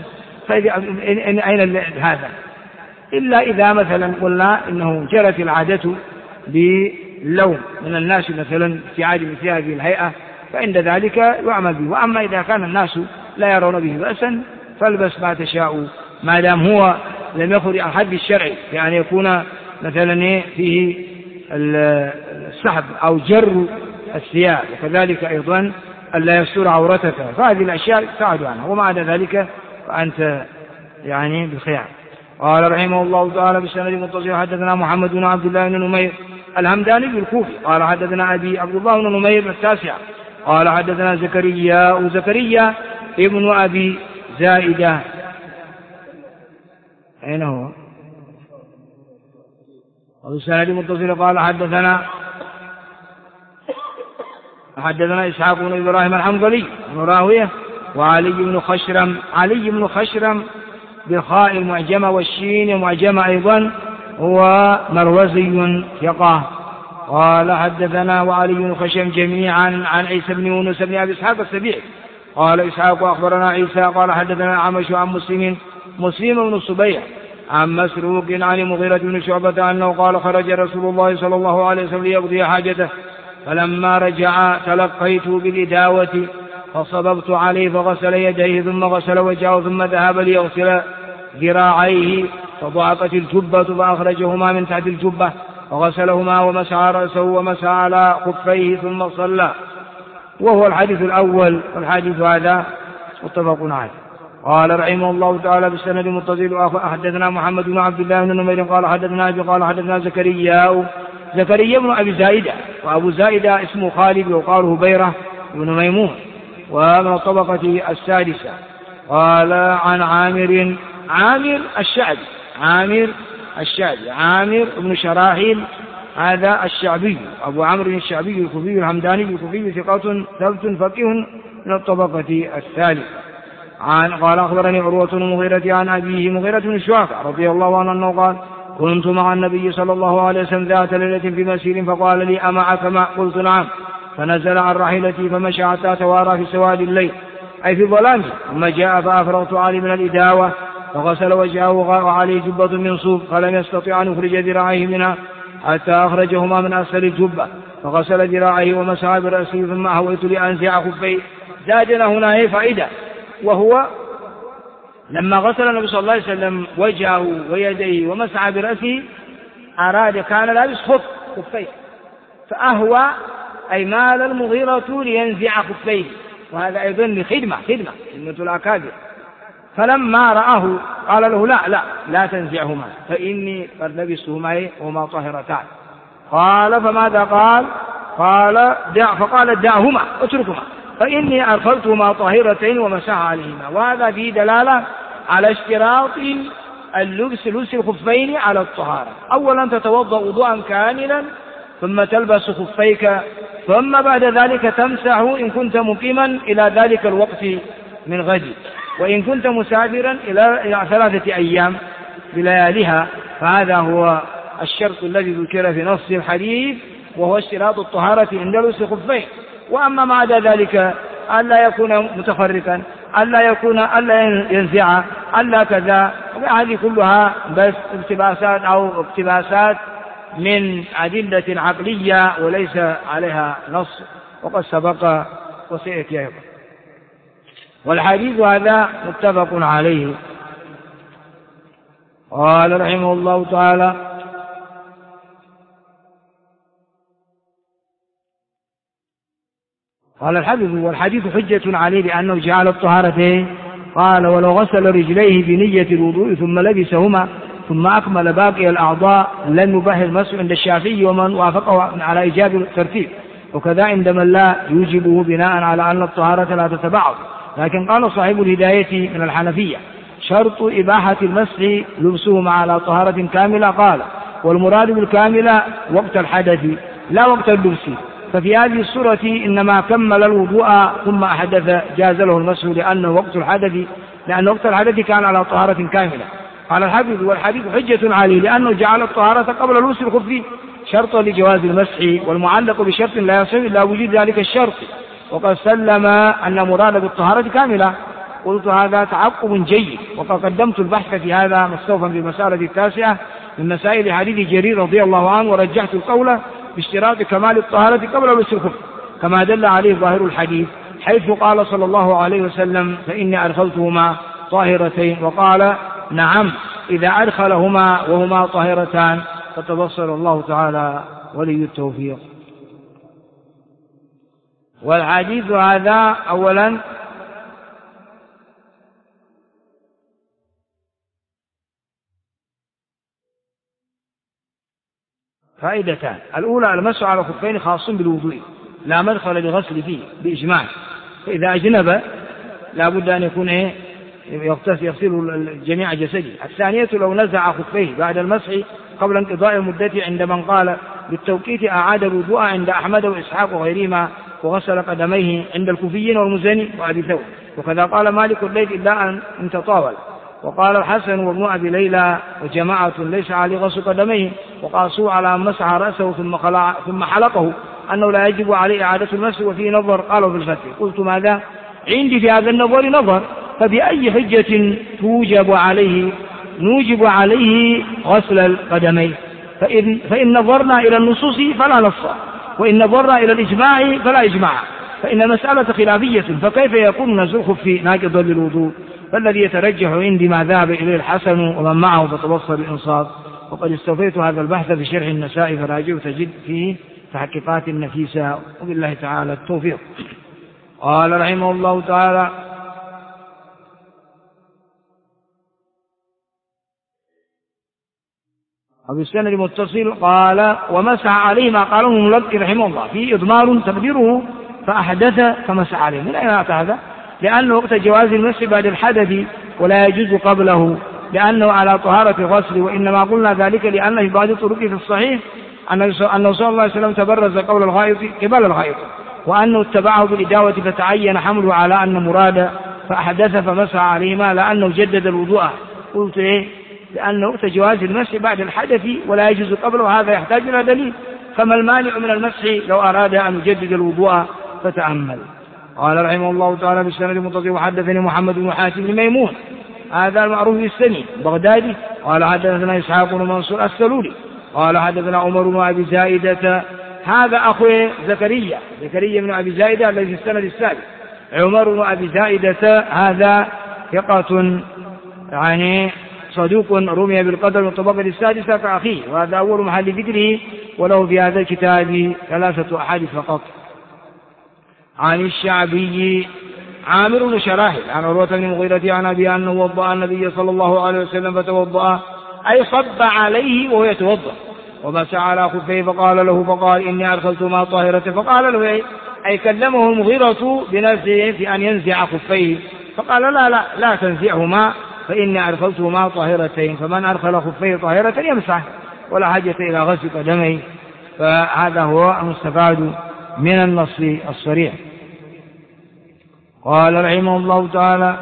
أين هذا؟ إلا إذا مثلا قلنا إنه جرت العادة بلون من الناس مثلا في عادة مثل هذه الهيئة، فعند ذلك يعمل به. وأما إذا كان الناس لا يرون به بأسا فالبس ما تشاء ما دام هو لم يخرج عن حد الشرعي، يعني يكون مثلا فيه السحب أو جر الثياب، وكذلك أيضا ألا يستر عورتك، فهذه الأشياء تبعد عنها، وما عدا ذلك فأنت يعني بالخيار. قال رحمه الله تعالى بسند متصل: حدثنا محمد بن عبد الله بن نمير الهمداني بالكوفي قال حدثنا أبي عبد الله بن نمير التاسع قال حدثنا زكريا ابن أبي زائدة. أين هو؟ والسند متصل قال حدثنا إسحاق بن إبراهيم الحنظلي بن راهوية وعلي بن خشرم. علي بن خشرم بالخاء المعجمة والشين المعجمة أيضا، هو مروزي ثقة. قال حدثنا وعلي بن خشرم جميعا عن عيسى بن يونس بن أبي إسحاق السبيعي قال إسحاق أخبرنا عيسى قال حدثنا عمش عن مسلم بن الصبيح عن مسروق عن المغيرة بن شعبة أنه قال خرج رسول الله صلى الله عليه وسلم ليقضي حاجته، فلما رجع تلقيته بالإداوة فصببت عليه فغسل يديه ثم غسل وجهه ثم ذهب ليغسل ذراعيه فضعفت الجبة فأخرجهما من تحت الجبة فغسلهما ومسح رأسه ومسح على خفيه ثم صلى. وهو الحديث الأول، والحديث هذا متفق عليه. قال رحمه الله تعالى بالسند المتصل حدثنا محمد بن عبد الله بن نمير قال حدثنا أبي قال حدثنا زكريا بن أبي زائدة، وأبو زائدة اسمه خالد وقال هبيرة بن ميمون ومن الطبقة السادسة. قال عن عامر الشعبي عامر بن شراحيل هذا الشعبي أبو عمرو الشعبي الكوفي الحمداني الكوفي ثقة ثبت فقيه من الطبقة الثالثة. قال أخبرني عروة بن المغيرة عن أبيه مغيرة بن شعبة رضي الله عنه أنه قال كنت مع النبي صلى الله عليه وسلم ذات ليلة في مسير فقال لي أمعك ماء؟ قلت نعم، فنزل عن راحلتي فمشى حتى توارى في سواد الليل أي في ظلامه، ثم جاء فأفرغت عليه من الإداوة فغسل وجهه وعليه جبة من صوف فلم يستطع أن يخرج ذراعيه منها حتى أخرجهما من أسفل الجبة فغسل ذراعيه ومسح برأسه ثم أهويت لأنزع خفيه. زادنا هنا فائدة، وهو لما غسل النبي صلى الله عليه وسلم وجهه ويديه ومسح برأسه كان لابس خفيه فأهوى أي مال المغيرة لينزع خفيه، وهذا أيضا لخدمة خدمة الأكابر. فلما رآه قال له لا تنزعهما فإني قد لبستهما وما طاهرتان. قال فماذا قال؟ فقال دعهما اتركهما فإني أدخلتهما طاهرتين ومسح عليهما. وهذا فيه دلالة على اشتراط لبس الخفين على الطهارة. أولا تتوضأ وضوءا كاملا ثم تلبس خفيك، ثم بعد ذلك تمسح إن كنت مقيما إلى ذلك الوقت من غد، وإن كنت مسافرا إلى 3 أيام بلياليها. فهذا هو الشرط الذي ذكر في نص الحديث، وهو اشتراط الطهارة عند لبس الخفين. وأما ما عدا ذلك ألا يكون متفرقا، ألا ينزع، ألا كذا، هذه كلها بس اقتباسات من أدلة عقلية وليس عليها نص، وقد سبق وسيأتي أيضا. والحديث هذا متفق عليه. قال رحمه الله تعالى قال الحديث والحديث حجة عليه لأنه جعل الطهارة. قال ولو غسل رجليه بنية الوضوء ثم لبسهما ثم أكمل باقي الأعضاء لم يباح المسح عند الشافعي ومن وافقه على إيجاب الترتيب، وكذا عند من لا يوجبه بناء على أن الطهارة لا تتبعض. لكن قال صاحب الهداية من الحنفية شرط إباحة المسح لبسهما على طهارة كاملة. قال والمراد بالكاملة وقت الحدث لا وقت اللبس، ففي هذه الصورة إنما كمل الوضوء ثم أحدث جاز له المسح لأن وقت الحدث كان على طهارة كاملة. قال الحافظ والحديث حجة عليه لأنه جعل الطهارة قبل لبس الخف شرطا لجواز المسح، والمعلق بشرط لا يصح إلا وجود ذلك الشرط، وقد سلم أن مراد بالطهارة كاملة. قلت هذا تعقب جيد، وقد قدمت البحث في هذا مستوفا بالمسألة 9 من مسائل حديث جرير رضي الله عنه، ورجحت القول باشتراط كمال الطهارة قبل لبس الخف كما دل عليه ظاهر الحديث، حيث قال صلى الله عليه وسلم فإني أدخلتهما طاهرتين، وقال نعم إذا أدخلهما وهما طاهرتان، فتبصر الله تعالى ولي التوفيق. والحديث هذا أولا فائدتان: الأولى المسح على الخفين خاص بالوضوء لا مدخل لغسل فيه بإجماع، فإذا أجنب لا بد أن يكون يغسل جميع جسده. الثانية لو نزع خفيه بعد المسح قبل انقضاء المدة عند من قال بالتوقيت أعاد الوضوء عند أحمد وإسحاق وغيرهما، وغسل قدميه عند الكوفيين والمزني وأبي ثور، وكذا قال مالك الليل إلا أن تطاول. وقال الحسن وابن أبي ليلى وجماعة ليس عليه غسل قدميه، وقاسوا على من مسح رأسه ثم حلقه أنه لا يجب عليه إعادة المسح، وفيه نظر. قالوا في الفتح. قلت ماذا عندي في هذا النظر نظر، فبأي حجة نوجب عليه غسل القدمين؟ فإن نظرنا إلى النصوص فلا نص، وإن نظرنا إلى الإجماع فلا إجماع، فإن مسألة خلافية، فكيف يكون نزل الخف ناقضا للوضوء؟ فالذي يترجح عندي ما ذهب إليه الحسن ومن معه فتوصل بالإنصاف. وقد استوفيت هذا البحث في شرح النسائي فراجعوا تجد فيه تحقيقات نفيسة، وبالله تعالى التوفيق. قال رحمه الله تعالى: أبو السند المتصل قال: ومسح عليه ما قاله الملقي رحمه الله فيه إضمار تقديره فأحدث فمسح عليه. من أين أتى هذا؟ لأنه وقت جواز المسح بعد الحدث ولا يجوز قبله، لأنه على طهارة الغسل. وإنما قلنا ذلك لأن في بعض الطرق في الصحيح أنه صلى الله عليه وسلم تبرز قبل الغائط، وأنه اتبعه بالإداوة فتعين حمله على أن مراد فأحدث فمسح عليهما، لأنه جدد الوضوء. قلت لأنه وقت جواز المسح بعد الحدث ولا يجوز قبله، هذا يحتاج إلى دليل. فما المانع من المسح لو أراد أن يجدد الوضوء؟ فتأمل. قال رحمه الله تعالى: بالسند المتصل وحدثني محمد بن حاتم بن ميمون، هذا المعروف بالسني بغدادي، قال حدثنا إسحاق بن منصور السلولي قال حدثنا عمر بن أبي زائدة، هذا أخو زكريا بن أبي زائدة الذي في السند السابق. عمر بن أبي زائدة هذا ثقة يعني صدوق رمي بالقدر من طبقة السادسة كأخيه، وهذا أول محل ذكره، وله في هذا الكتاب 3 أحاديث فقط. عن الشعبي عامر بن شراحل عن عروة بن المغيرة عن أبي أنه وضأ النبي صلى الله عليه وسلم فتوضأ، أي صب عليه وهو يتوضأ، ومسح على خفيه فقال إني أدخلتهما طاهرة، فقال له أي كلمه المغيرة بنفسه في أن ينزع خفيه، فقال لا تنزعهما فإني أدخلتهما طاهرتين، فمن أدخل خفيه طاهرة يمسح ولا حاجة إلى غسل قدميه. فهذا هو المستفاد من النص الصريح. قال رحمه الله تعالى: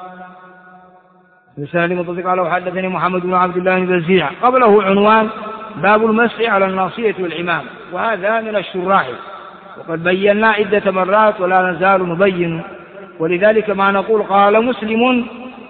بسند المتصل قال حدثني محمد بن عبد الله بن بزيع، قبله عنوان باب المسح على الناصية والعمامة، وهذا من الشراح، وقد بينا عدة مرات ولا نزال نبين، ولذلك ما نقول قال مسلم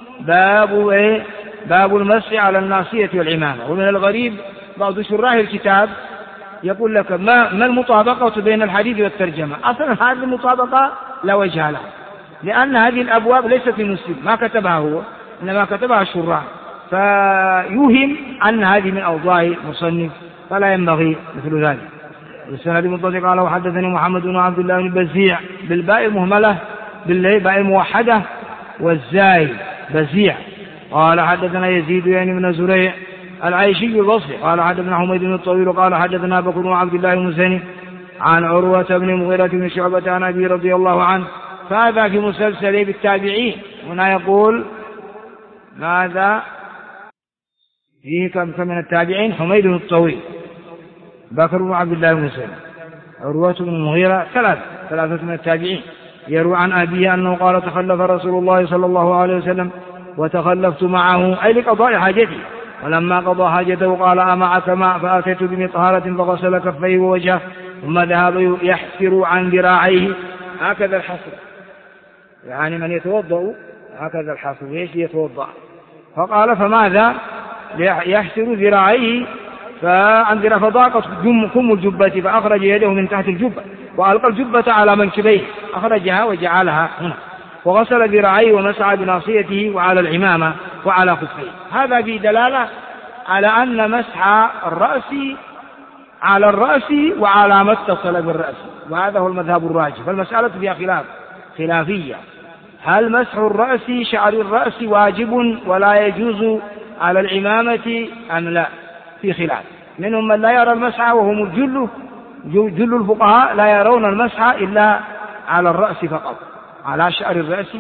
باب المسح على الناصية والعمامة. ومن الغريب بعض شراح الكتاب يقول لك ما المطابقة بين الحديث والترجمة؟ أصلا هذه المطابقة لا وجه لها، لأن هذه الأبواب ليست في مسلم، ما كتبها هو، إنما كتبها الشراح، فيوهم أن هذه من أوضاع مصنف، فلا ينبغي مثل ذلك. السند المتصل قال وحدثني محمد بن عبد الله بن بزيع بالباء المهملة بالباء الموحدة والزاي بزيع، قال حدثنا يزيد يعني من زريع العيشي البصري قال حدثنا حميد بن الطويل قال حدثنا بكر بن عبد الله المزني عن عروة بن المغيرة بن شعبة عن أبي رضي الله عنه. فهذا في مسلسل بالتابعين. هنا يقول ماذا فيه كم من التابعين؟ حميد بن الطويل، بكر بن عبد الله المزني، عروة بن المغيرة، ثلاثة من التابعين. يروى عن أبيه أنه قال تخلف رسول الله صلى الله عليه وسلم وتخلفت معه أي لقضاء حاجتي، ولما قضى حاجته قال أمعك ماء؟ فأتيت بمطهرة فغسل كفيه ووجهه ثم ذهب يحسر عن ذراعيه، هكذا الحسر، يعني من يتوضأ هكذا الحسر، ليش يتوضأ؟ فقال فماذا؟ يحسر ذراعيه فضاقت كم الجبة فأخرج يده من تحت الجبة وألقى الجبة على منكبيه، أخرجها وجعلها هنا، وغسل ذراعيه ومسعى بناصيته وعلى العمامة وعلى خفيه. هذا في دلالة على أن مسح الرأس على الرأس وعلى ما اتصل بالرأس، وهذا هو المذهب الراجح. فالمسألة فيها خلافية، هل مسح الرأس شعر الرأس واجب ولا يجوز على العمامة أم لا؟ في خلاف، منهم من لا يرى المسح وهم جل الفقهاء لا يرون المسح إلا على الرأس فقط، على شعر الرأس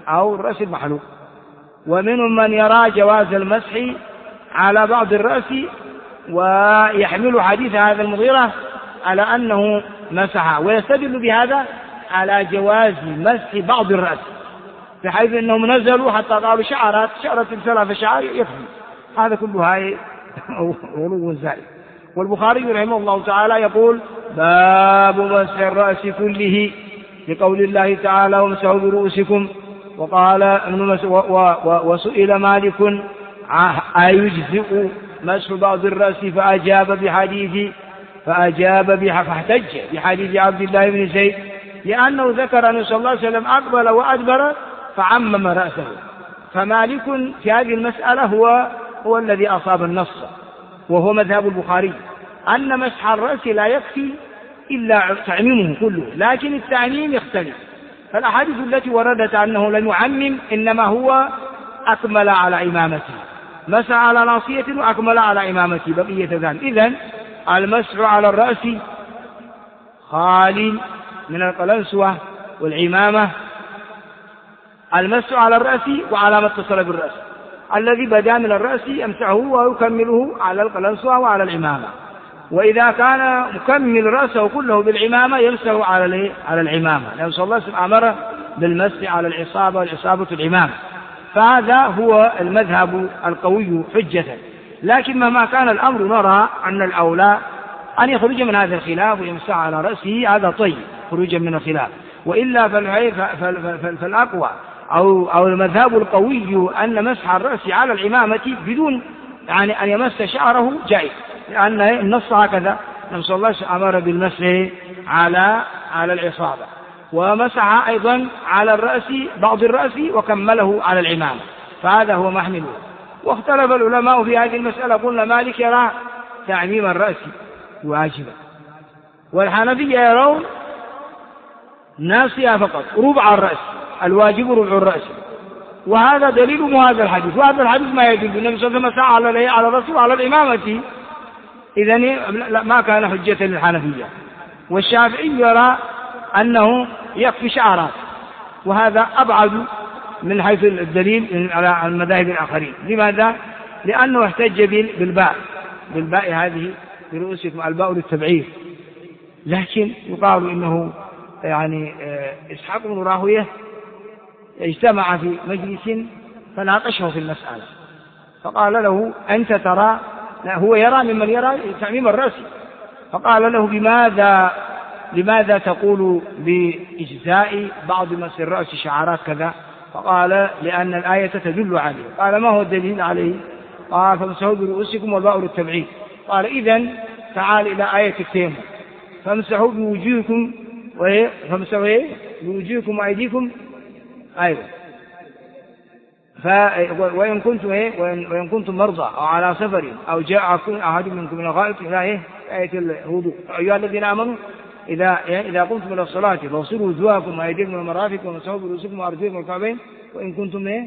أو الرأس المحلوق. ومنهم من يرى جواز المسح على بعض الرأس ويحمل حديث هذا المغيرة على أنه مسح، ويستدل بهذا على جواز مسح بعض الرأس، بحيث أنهم نزلوا حتى قالوا شعرة 3 شعر يكفي. هذا كله غلو زائد. والبخاري رحمه الله تعالى يقول: باب مسح الرأس كله، لقول الله تعالى: وامسحوا برؤوسكم. وقال وسئل مالك: أيجزئ مسح بعض الرأس؟ فاحتج بحديث عبد الله بن زيد، لأنه ذكر أن صلى الله عليه وسلم أقبل وأدبر فعمم رأسه. فمالك في هذه المسألة هو الذي أصاب النص، وهو مذهب البخاري، أن مسح الرأس لا يكفي إلا تعميمه كله، لكن التعميم يختلف. فالأحاديث التي وردت أنه لم يعمم إنما هو أكمل على إمامته، مسح على ناصية وأكمل على إمامته بقية ذلك. إذن المسح على الرأس خالي من القلنسوة والعمامة. المسح على الرأس وعلى ما اتصل بالرأس، الذي بدا من الرأس يمسحه ويكمله على القلنسوة وعلى العمامة. وإذا كان مكمل رأسه كله بالعمامة يمسح على العمامة، لأن صلى الله عليه وسلم أمر بالمسح على العصابة، والعصابة العمامة. فهذا هو المذهب القوي حجة. لكن مهما كان الأمر نرى أن الأولى أن يخرج من هذا الخلاف ويمسح على رأسه، هذا طيب خروجا من الخلاف. وإلا فالأقوى أو المذهب القوي أن مسح الرأس على العمامة بدون يعني أن يمس شعره جائز، لأن النص هكذا، النبي صلى الله عليه وسلم أمر بالمسح على العصابة، ومسح أيضا على الرأس بعض الرأس وكمله على العمامة، فهذا هو محمله. واختلف العلماء في هذه المسألة. قلنا مالك يرى تعميم الرأس واجبا، والحنفية يرون ناصية فقط، ربع الرأس، الواجب ربع الرأس. وهذا دليل هذا الحديث، وهذا الحديث ما يدل. النبي صلى الله عليه وسلم مسح على الرأس وعلى الإمامة، إذن ما كان حجة للحنفية. والشافعي يرى أنه يكفي شعرات، وهذا أبعد من حيث الدليل على المذاهب الآخرين. لماذا؟ لأنه احتج بالباء هذه برؤوسكم، الباء للتبعير. لكن يقال إنه يعني إسحاق بن راهويه اجتمع في مجلس فناقشه في المسألة، فقال له: أنت ترى، هو يرى ممن يرى تعميم الرأس، فقال له: لماذا تقول بإجزاء بعض مس الرأس شعرات كذا؟ فقال: لأن الآية تدل عليه. قال: ما هو الدليل عليه؟ قال: فامسحوا برؤوسكم والباء للتبعيد. قال: إذن تعال إلى آية التيمم، فامسحوا بوجوهكم وأيديكم أيضا. وإن كنتم مرضى أو على سفر أو جاء أحد منكم من الغائط إلى آية الوضوء. أيها الذين آمنوا إذا قمتم إلى الصلاة فاغسلوا وجوهكم وأيديكم إلى المرافق وامسحوا برؤوسكم وأرجلكم الكعبين وإن كنتم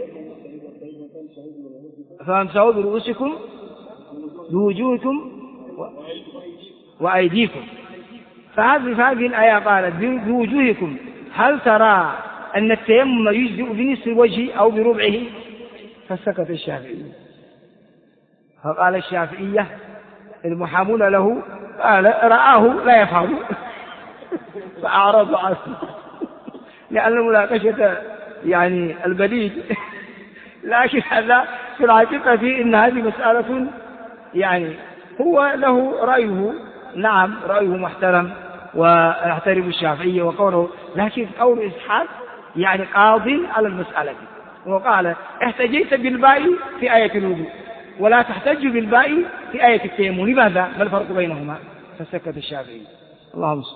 فامسحوا برؤوسكم بوجوهكم وأيديكم. فهذه الآية قالت بوجوهكم. هل ترى أن التيمم يجزئ بنصف الوجه أو بربعه؟ فسكت الشافعي. فقال الشافعية المحامون له قال: رآه لا يفهم فأعرض عنه، لأن المناقشة يعني البليد. لكن هذا في الحقيقة إن هذه مسألة يعني هو له رأيه، نعم رأيه محترم ويحترم الشافعية وقوله، لكن قول إسحاق يعني قاض على المسألة، وقال: احتجيت بالباء في آية الوضوء ولا تحتج بالباء في آية التيمم، لماذا؟ ما الفرق بينهما؟ فسكت الشافعي. اللهم صل.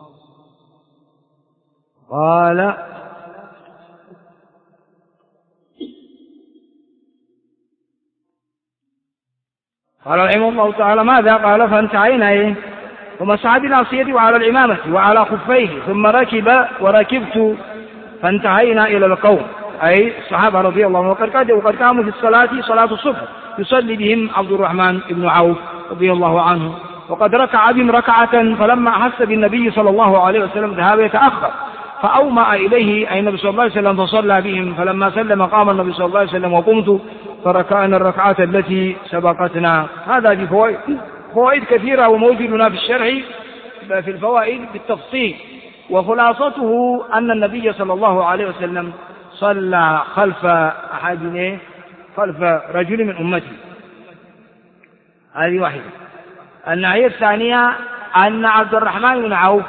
قال رحمه الله تعالى: ماذا؟ قال: فانتهينا ومسح بناصيته وعلى العمامة وعلى خفيه، ثم ركب وركبت فانتهينا إلى القوم، أي الصحابة رضي الله عنهم. وقد قاموا في الصلاة، صلاة الصبح، يصلي بهم عبد الرحمن بن عوف رضي الله عنه، وقد ركع بهم ركعة، فلما أحس بالنبي صلى الله عليه وسلم ذهب يتأخر، فأومأ إليه أي النبي صلى الله عليه وسلم فصلى بهم، فلما سلم قام النبي صلى الله عليه وسلم وقمت فركعنا الركعات التي سبقتنا. هذا في فوائد كثيرة وموجودنا في الشرع في الفوائد بالتفصيل، وخلاصته أن النبي صلى الله عليه وسلم صلى خلف خلف رجل من أمته. هذه واحدة. الناحية الثانية أن عبد الرحمن بن عوف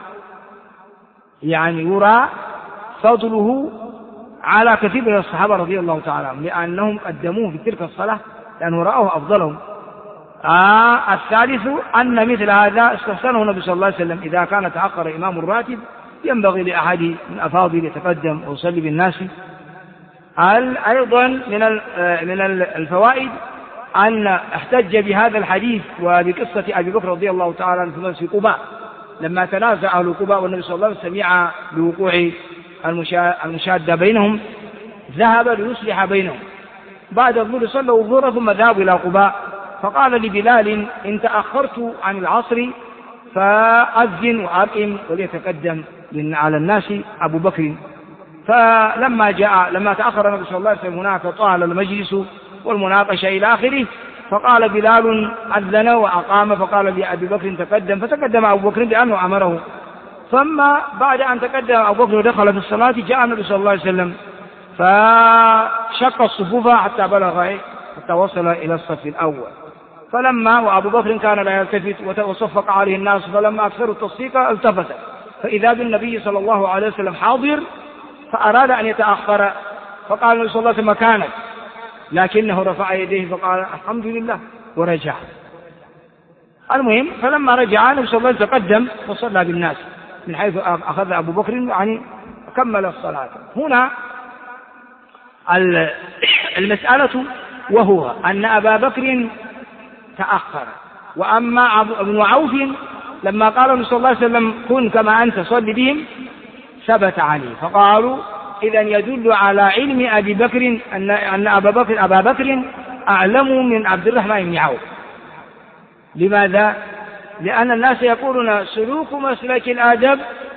يعني يرى فضله على كثير من الصحابة رضي الله تعالى عنهم، لأنهم قدموه في تلك الصلاة لأنه رأوه أفضلهم. الثالث أن مثل هذا استحسنه النبي صلى الله عليه وسلم إذا كان تأخر إمام الراتب ينبغي لأحد من أفاضل يتقدم ويصلي بالناس. أيضا من الفوائد أن احتج بهذا الحديث وبقصة أبي بكر رضي الله تعالى عنه في قباء لما تنازع أهل قباء والنبي صلى الله عليه وسلم سمع بوقوع المشادة بينهم ذهب ليصلح بينهم. بعد الظهر صلوا الظهر ثم ذهبوا إلى قباء، فقال لبلال إن تأخرت عن العصر فأذن وأقم وليتقدم على الناس أبو بكر. لما تأخر النبي صلى الله عليه وسلم هناك طال المجلس والمناقشة إلى آخره، فقال بلال أذن وأقام، فقال لأبي بكر تقدم، فتقدم أبو بكر لأنه أمره. ثم بعد أن تقدم أبو بكر ودخل في الصلاة جاء النبي صلى الله عليه وسلم فشق الصفوف حتى بلغ حتى وصل إلى الصف الأول. فلما وأبو بكر كان لا يلتفت وصفق عليه الناس، فلما أكثروا التصفيق التفت فإذا بالنبي صلى الله عليه وسلم حاضر، فأراد أن يتأخر، فقال النبي صلى الله عليه وسلم مكانك، لكنه رفع يديه فقال الحمد لله ورجع. المهم فلما رجع النبي صلى الله عليه وسلم تقدم وصلى بالناس من حيث أخذ أبو بكر يعني كمل الصلاة. هنا المسألة وهو أن أبا بكر تأخر، وأما ابن عوف لما قال النبي صلى الله عليه وسلم كن كما أنت صل بهم ثبت عليه، فقالوا إذن يدل على علم أبي بكر أن أبا بكر أعلم من عبد الرحمن بن عوف. لماذا؟ لأن الناس يقولون سلوك مسلك الآدب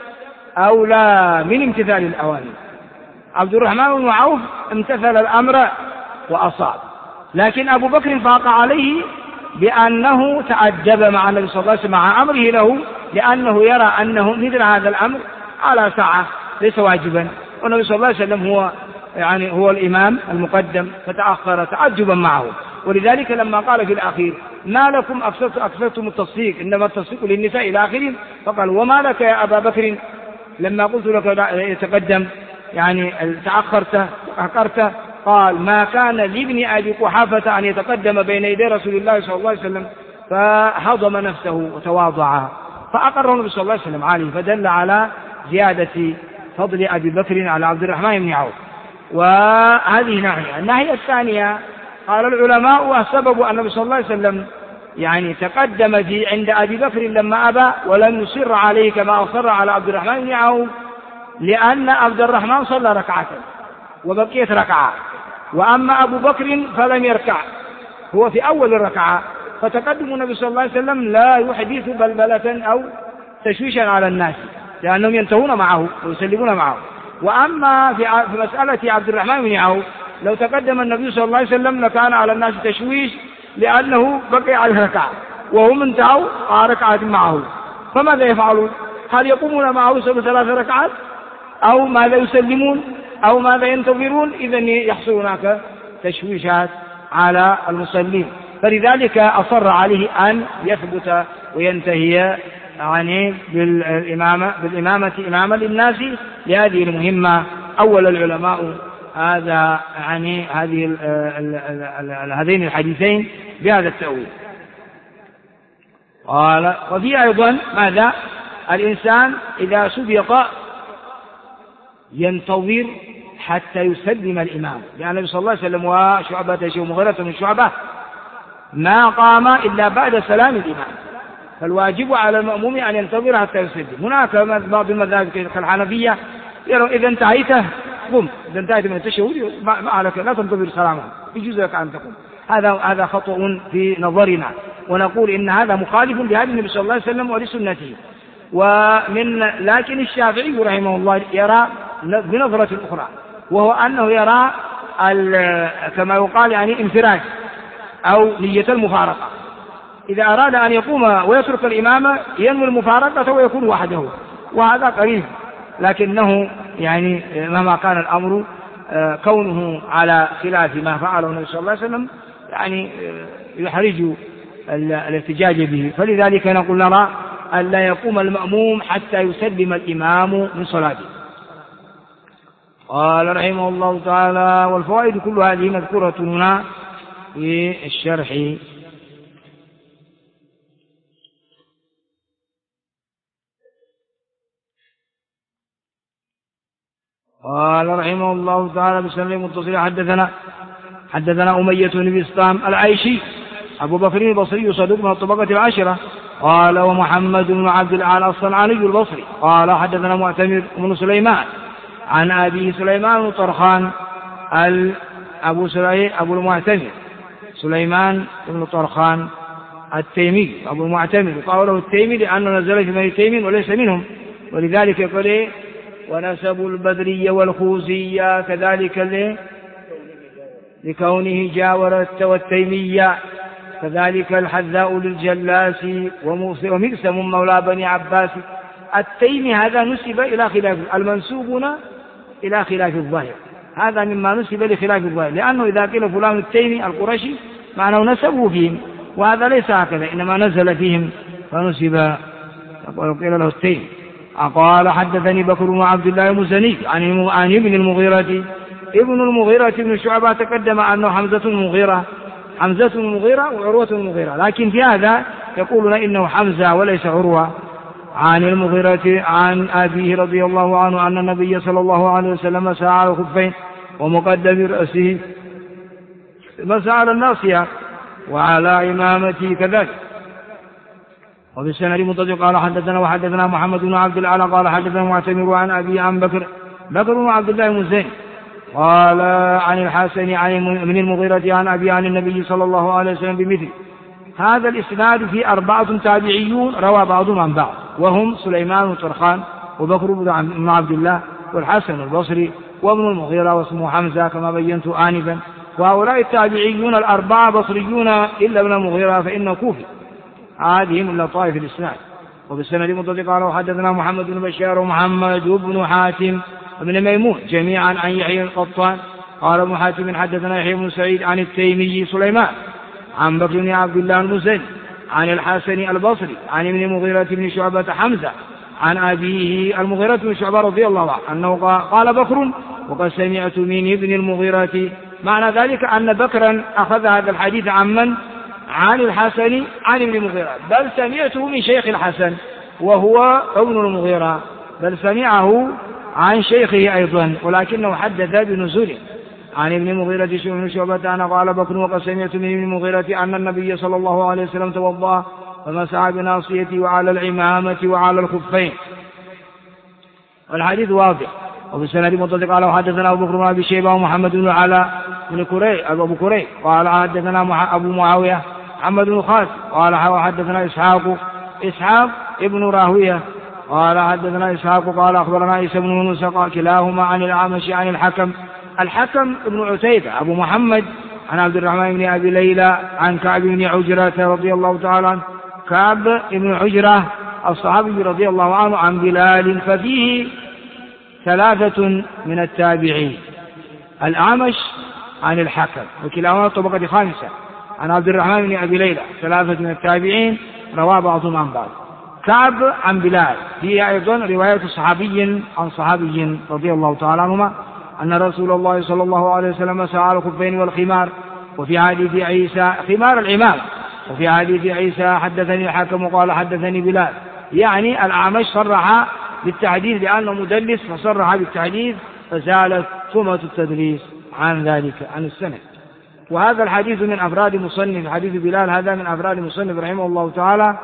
أولى من امتثال الأوامر. عبد الرحمن بن عوف امتثل الأمر وأصاب، لكن أبو بكر فاق عليه بأنه تأدب مع النبي صلى الله عليه وسلم مع أمره له، لأنه يرى أنه مثل هذا الأمر على ساعة ليس واجبا، والنبي صلى الله عليه وسلم هو الإمام المقدم، فتأخر تعجبا معه. ولذلك لما قال في الأخير ما لكم أكثرتم التصفيق إنما التصفيق للنساء إلى آخره، فقال وما لك يا أبا بكر لما قلت لك يتقدم يعني تأخرت أخرت؟ قال ما كان لابن أبي قحافة أن يتقدم بين يدي رسول الله صلى الله عليه وسلم، فهضم نفسه وتواضع، فأقره النبي صلى الله عليه وسلم عليه، فدل على زيادة فضل أبي بكر على عبد الرحمن بن عوف. وهذه ناحية. الناحية الثانية قال العلماء السبب أن النبي صلى الله عليه وسلم يعني تقدم عند أبي بكر لما أبى ولم يصر عليه كما أصر على عبد الرحمن بن عوف، لأن عبد الرحمن صلى ركعة وبقيت ركعة، وأما أبو بكر فلم يركع، هو في أول الركعة، فتقدم النبي صلى الله عليه وسلم لا يحدث بلبلة أو تشويشا على الناس، لأنهم ينتهون معه ويسلمون معه. وأما في مسألة عبد الرحمن بن عوف لو تقدم النبي صلى الله عليه وسلم لكان على الناس تشويش، لأنه بقي على الركعة وهم انتهوا ركعة معه، فماذا يفعلون؟ هل يقومون معه 3 ركعات أو ماذا يسلمون أو ماذا ينتظرون؟ إذن يحصل هناك تشويشات على المصلين، فلذلك أصر عليه أن يثبت وينتهي يعني بالإمامة إماما للناس لهذه المهمة. أول العلماء هذا يعني هذين الحديثين بهذا التأويل. قال وفي أيضا ماذا؟ الإنسان إذا سبق ينتظر حتى يسلم الإمام، لأن النبي صلى الله عليه وسلم وشعبة ومغيرة من شعبة ما قام إلا بعد سلام الإمام، فالواجب على المأموم أن ينتظر حتى يسلم. هناك بعض المذاهب كالحنفية يرون إذا انتهيته قم، إذا انتهيت من التشهد ما عليك لا تنتظر سلامه يجوز لك أن تقوم. هذا خطأ في نظرنا، ونقول إن هذا مخالف لهدي النبي صلى الله عليه وسلم ولسنته. لكن الشافعي رحمه الله يرى بنظرة أخرى، وهو أنه يرى كما يقال يعني انفراد أو نية المفارقة. إذا أراد أن يقوم ويترك الإمامة ينوي المفارقة ويكون وحده، وهذا قريب، لكنه يعني مهما كان الأمر كونه على خلاف ما فعله النبي صلى الله عليه وسلم يعني يحرج الاحتجاج به. فلذلك نقول نرى أن لا يقوم المأموم حتى يسلم الإمام من صلاته. قال رحمه الله تعالى: والفوائد كل هذه مذكورة هنا في الشرح. قال رحمه الله تعالى بسند متصل: حدثنا أمية بن بسطام العيشي أبو بكر البصري صدوق من الطبقة العاشرة. قال: ومحمد بن عبد الأعلى الصنعاني البصري قال: حدثنا معتمر بن سليمان عن أبي سليمان بن طرخان أبو المعتمر سليمان بن طرخان التيمي أبو المعتمر، قال له التيمي لأنه نزل في بني تيم وليس منهم، ولذلك يقول ونسب البدرية والخوزية كذلك لكونه جاور والتيمية، كذلك الحذاء للجلاس ومقسم مولى بني عباس. التيمي هذا نسب إلى خلاف المنسوبون إلى خلاف الظاهر، هذا مما نسب لخلاف الظاهر، لأنه إذا قيل فلان التيمي القرشي معناه نسبه فيهم، وهذا ليس هكذا، إنما نزل فيهم فنسب وقيل له التيمي. قال: حدثني بكر بن عبد الله المزني عن ابن المغيرة بن شعبة، تقدم أنه حمزة المغيرة وعروة المغيرة، لكن في هذا يقولون إنه حمزة وليس عروة. عن المغيرة عن أبيه رضي الله عنه أن النبي صلى الله عليه وسلم مسح على الخفين ومقدم رأسه، مسح على الناصية وعلى إمامته كذلك. وبالسند متصل قال: حدثنا محمد بن عبد الأعلى قال: حدثنا معتمر عن أبي عن بكر بن عبد الله المزني قال: عن الحسن من المغيرة عن أبي عن النبي صلى الله عليه وسلم بمثل هذا الإسناد. في 4 تابعيون روى بعضهم عن بعض، وهم سليمان بن طرخان وبكر بن عبد الله والحسن البصري وابن المغيرة واسمه حمزة كما بينت آنفا. وهؤلاء التابعيون 4 بصريون إلا ابن المغيرة فإنه كوفي، هذه من لطائف الإسناد. وبالسند متصل قال: وحدثنا محمد بن بشار ومحمد بن حاتم بن ميمون جميعا عن يحيى القطان قال ابن حاتم: حدثنا يحيى بن سعيد عن التيمي سليمان عن بكر بن عبد الله المزني عن الحسن البصري عن ابن المغيرة بن شعبة حمزة عن أبيه المغيرة بن شعبة رضي الله عنه أنه قال بكر: وقد سمعت من ابن المغيرة. معنى ذلك أن بكرا أخذ هذا الحديث عن الحسن عن ابن المغيرة، بل سمعته من شيخ الحسن وهو ابن المغيرة، بل سمعه عن شيخه أيضا، ولكنه حدث بنزوله عن ابن المغيرة بن شعبة أنا قال بكر: وقد سمعت من ابن المغيرة أن النبي صلى الله عليه وسلم توضأ فمسح بناصيته وعلى العمامة وعلى الخفين. والحديث واضح. وبالسند متصل قال: وحدثنا أبو بكر بن أبي شيبة ومحمد بن علاء بن أبو كريب قال: حدثنا أبو معاوية محمد بن خالد قال: وحدثنا إسحاق ابن راهوية قال: حدثنا إسحاق قال: أخبرنا عيسى بن يونس كلاهما عن الأعمش عن الحكم ابن عتيبة أبو محمد عن عبد الرحمن بن أبي ليلى عن كعب بن عجرة رضي الله تعالى عنه، كعب بن عجرة الصحابي رضي الله عنه عن بلال. ففيه 3 من التابعين، الأعمش عن الحكم وكلاهما طبقة 5 عن عبد الرحمن بن أبي ليلى، 3 من التابعين روى بعضهم عن بعض. كعب عن بلال، فيه أيضا رواية صحابي عن صحابي رضي الله تعالى عنهما أن رسول الله صلى الله عليه وسلم مسح على الخفين والخمار. وفي حديث عيسى خمار العمامة. وفي حديث عيسى حدثني الحكم وقال حدثني بلال، يعني الأعمش صرح بالتحديث لأنه مدلس فصرح بالتحديث فزالت تهمة التدليس عن ذلك عن السند. وهذا الحديث من أفراد مصنف، حديث بلال هذا من أفراد مصنف رحمه الله تعالى،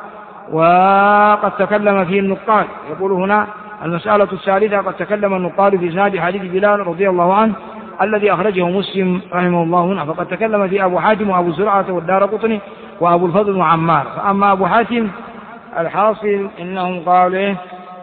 وقد تكلم فيه النقاد. يقول هنا المسألة الثالثة: قد تكلم النقاد في إسناد حديث بلال رضي الله عنه الذي أخرجه مسلم رحمه الله هنا. فقد تكلم فيه أبو حاتم وأبو زرعة والدارقطني وأبو الفضل وعمار. فأما أبو حاتم الحاصل إنهم قالوا إيه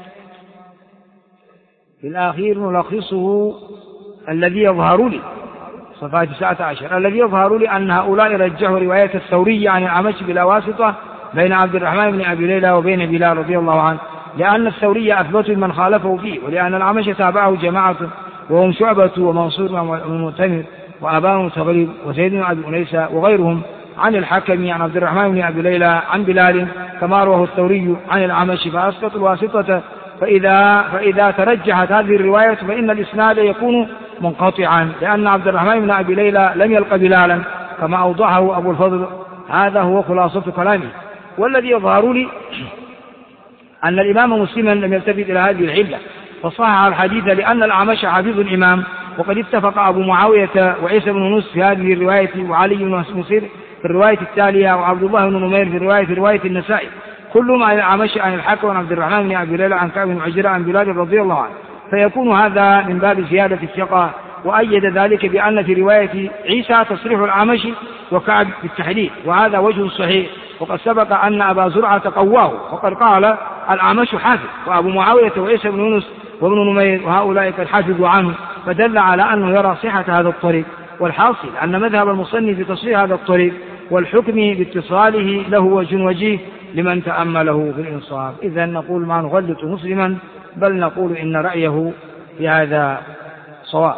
في الأخير نلخصه الذي يظهر لي صفحة 19 الذي يظهر لي أن هؤلاء رجحوا رواية الثوري عن الأعمش بلا واسطة بين عبد الرحمن بن أبي ليلى وبين بلال رضي الله عنه، لأن الثوري أثبت من خالفه فيه، ولأن الأعمش تابعه جماعة وهم شعبة ومنصور ومعتمر وأبان تغلب وزيد بن أبي أنيسة وغيرهم عن الحكم عن عبد الرحمن بن أبي ليلى عن بلال كما رواه الثوري عن الأعمش، فأسقط الواسطة. فإذا ترجحت هذه الرواية فإن الإسناد يكون منقطعا، لأن عبد الرحمن بن أبي ليلى لم يلق بلالا كما أوضحه أبو الفضل. هذا هو خلاصة كلامه. والذي يظهر لي أن الإمام مسلما لم يلتفت إلى هذه العلة فصحح الحديث، لأن الأعمش حفيظ الإمام، وقد اتفق أبو معاوية وعيسى بن يونس في هذه الرواية، وعلي بن مسير في الرواية التالية، وعبد الله بن نمير في رواية النسائي، كلهم عن الأعمش عن الحكم عن عبد الرحمن بن أبي ليلى عن كعب بن عجرة عن بلال رضي الله عنه، فيكون هذا من باب زيادة الثقة. وأيد ذلك بأن في رواية عيسى تصريح الأعمش وكعب بالتحديد، وهذا وجه صحيح، وقد سبق أن أبا زرعة قواه وقد قال الأعمش حافظ، وأبو معاوية وعيسى بن يونس وابن نمير وهؤلاء قد حفظوا عنه، فدل على أنه يرى صحة هذا الطريق. والحاصل أن مذهب المصنف بتصحيح هذا الطريق والحكم باتصاله له وجه وجيه لمن تأمله في الإنصاف. إذا نقول ما نغلط مسلما، بل نقول إن رأيه في هذا صواب.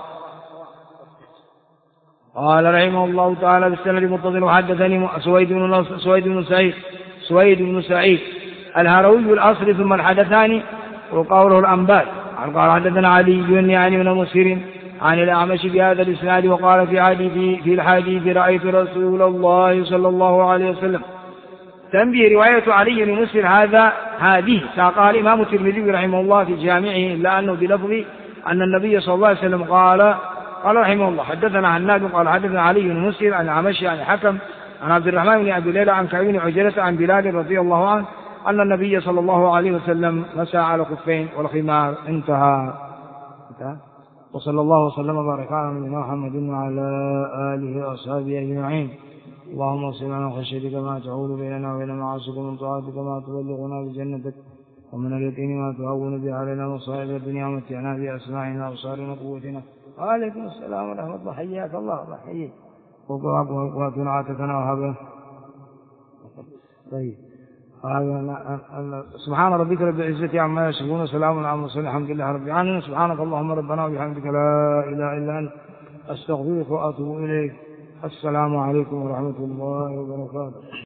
قال رحمه الله تعالى بالسند المتصل وحدثني سويد بن سعيد الهروي الأصل ثم الحدثاني وقوله الأنبال قال حدثنا علي يعني من مسهر عن الأعمش بهذا الإسناد، وقال في الحديث رأيت رسول الله صلى الله عليه وسلم. تنبيه رواية علي بن مسهر هذه ساقها الإمام الترمذي رحمه الله في جامعه، إلا أنه بلفظ أن النبي صلى الله عليه وسلم قال رحمه الله حدثنا هناد قال حدثنا علي بن مسهر عن الأعمش عن الحكم عن عبد الرحمن بن أبي ليلى عن كعب بن عجرة عن بلال رضي الله عنه أن النبي صلى الله عليه وسلم مسى على خفين والخمار. انتهى. وصلى الله وسلم وبارك على نبينا محمد وعلى آله وأصحابه أجمعين. اللهم صل على خشيتك ما تعول بيننا وبين معاصيك، ومن طاعتك ما تبلغنا بجنتك، ومن اليقين ما تهون به علينا مصائب الدنيا، ومتعنا بأسماعنا وأبصارنا وقوتنا. وعليكم السلام ورحمة الله. حياك الله وحييك وقواتنا عاتقنا وهبه. طيب سبحان ربك رب العزة عما يصفون وسلام على المرسلين الحمد لله رب العالمين. سبحانك اللهم ربنا وبحمدك لا إله إلا أنت أستغفرك وأتوب إليك. السلام عليكم ورحمة الله وبركاته.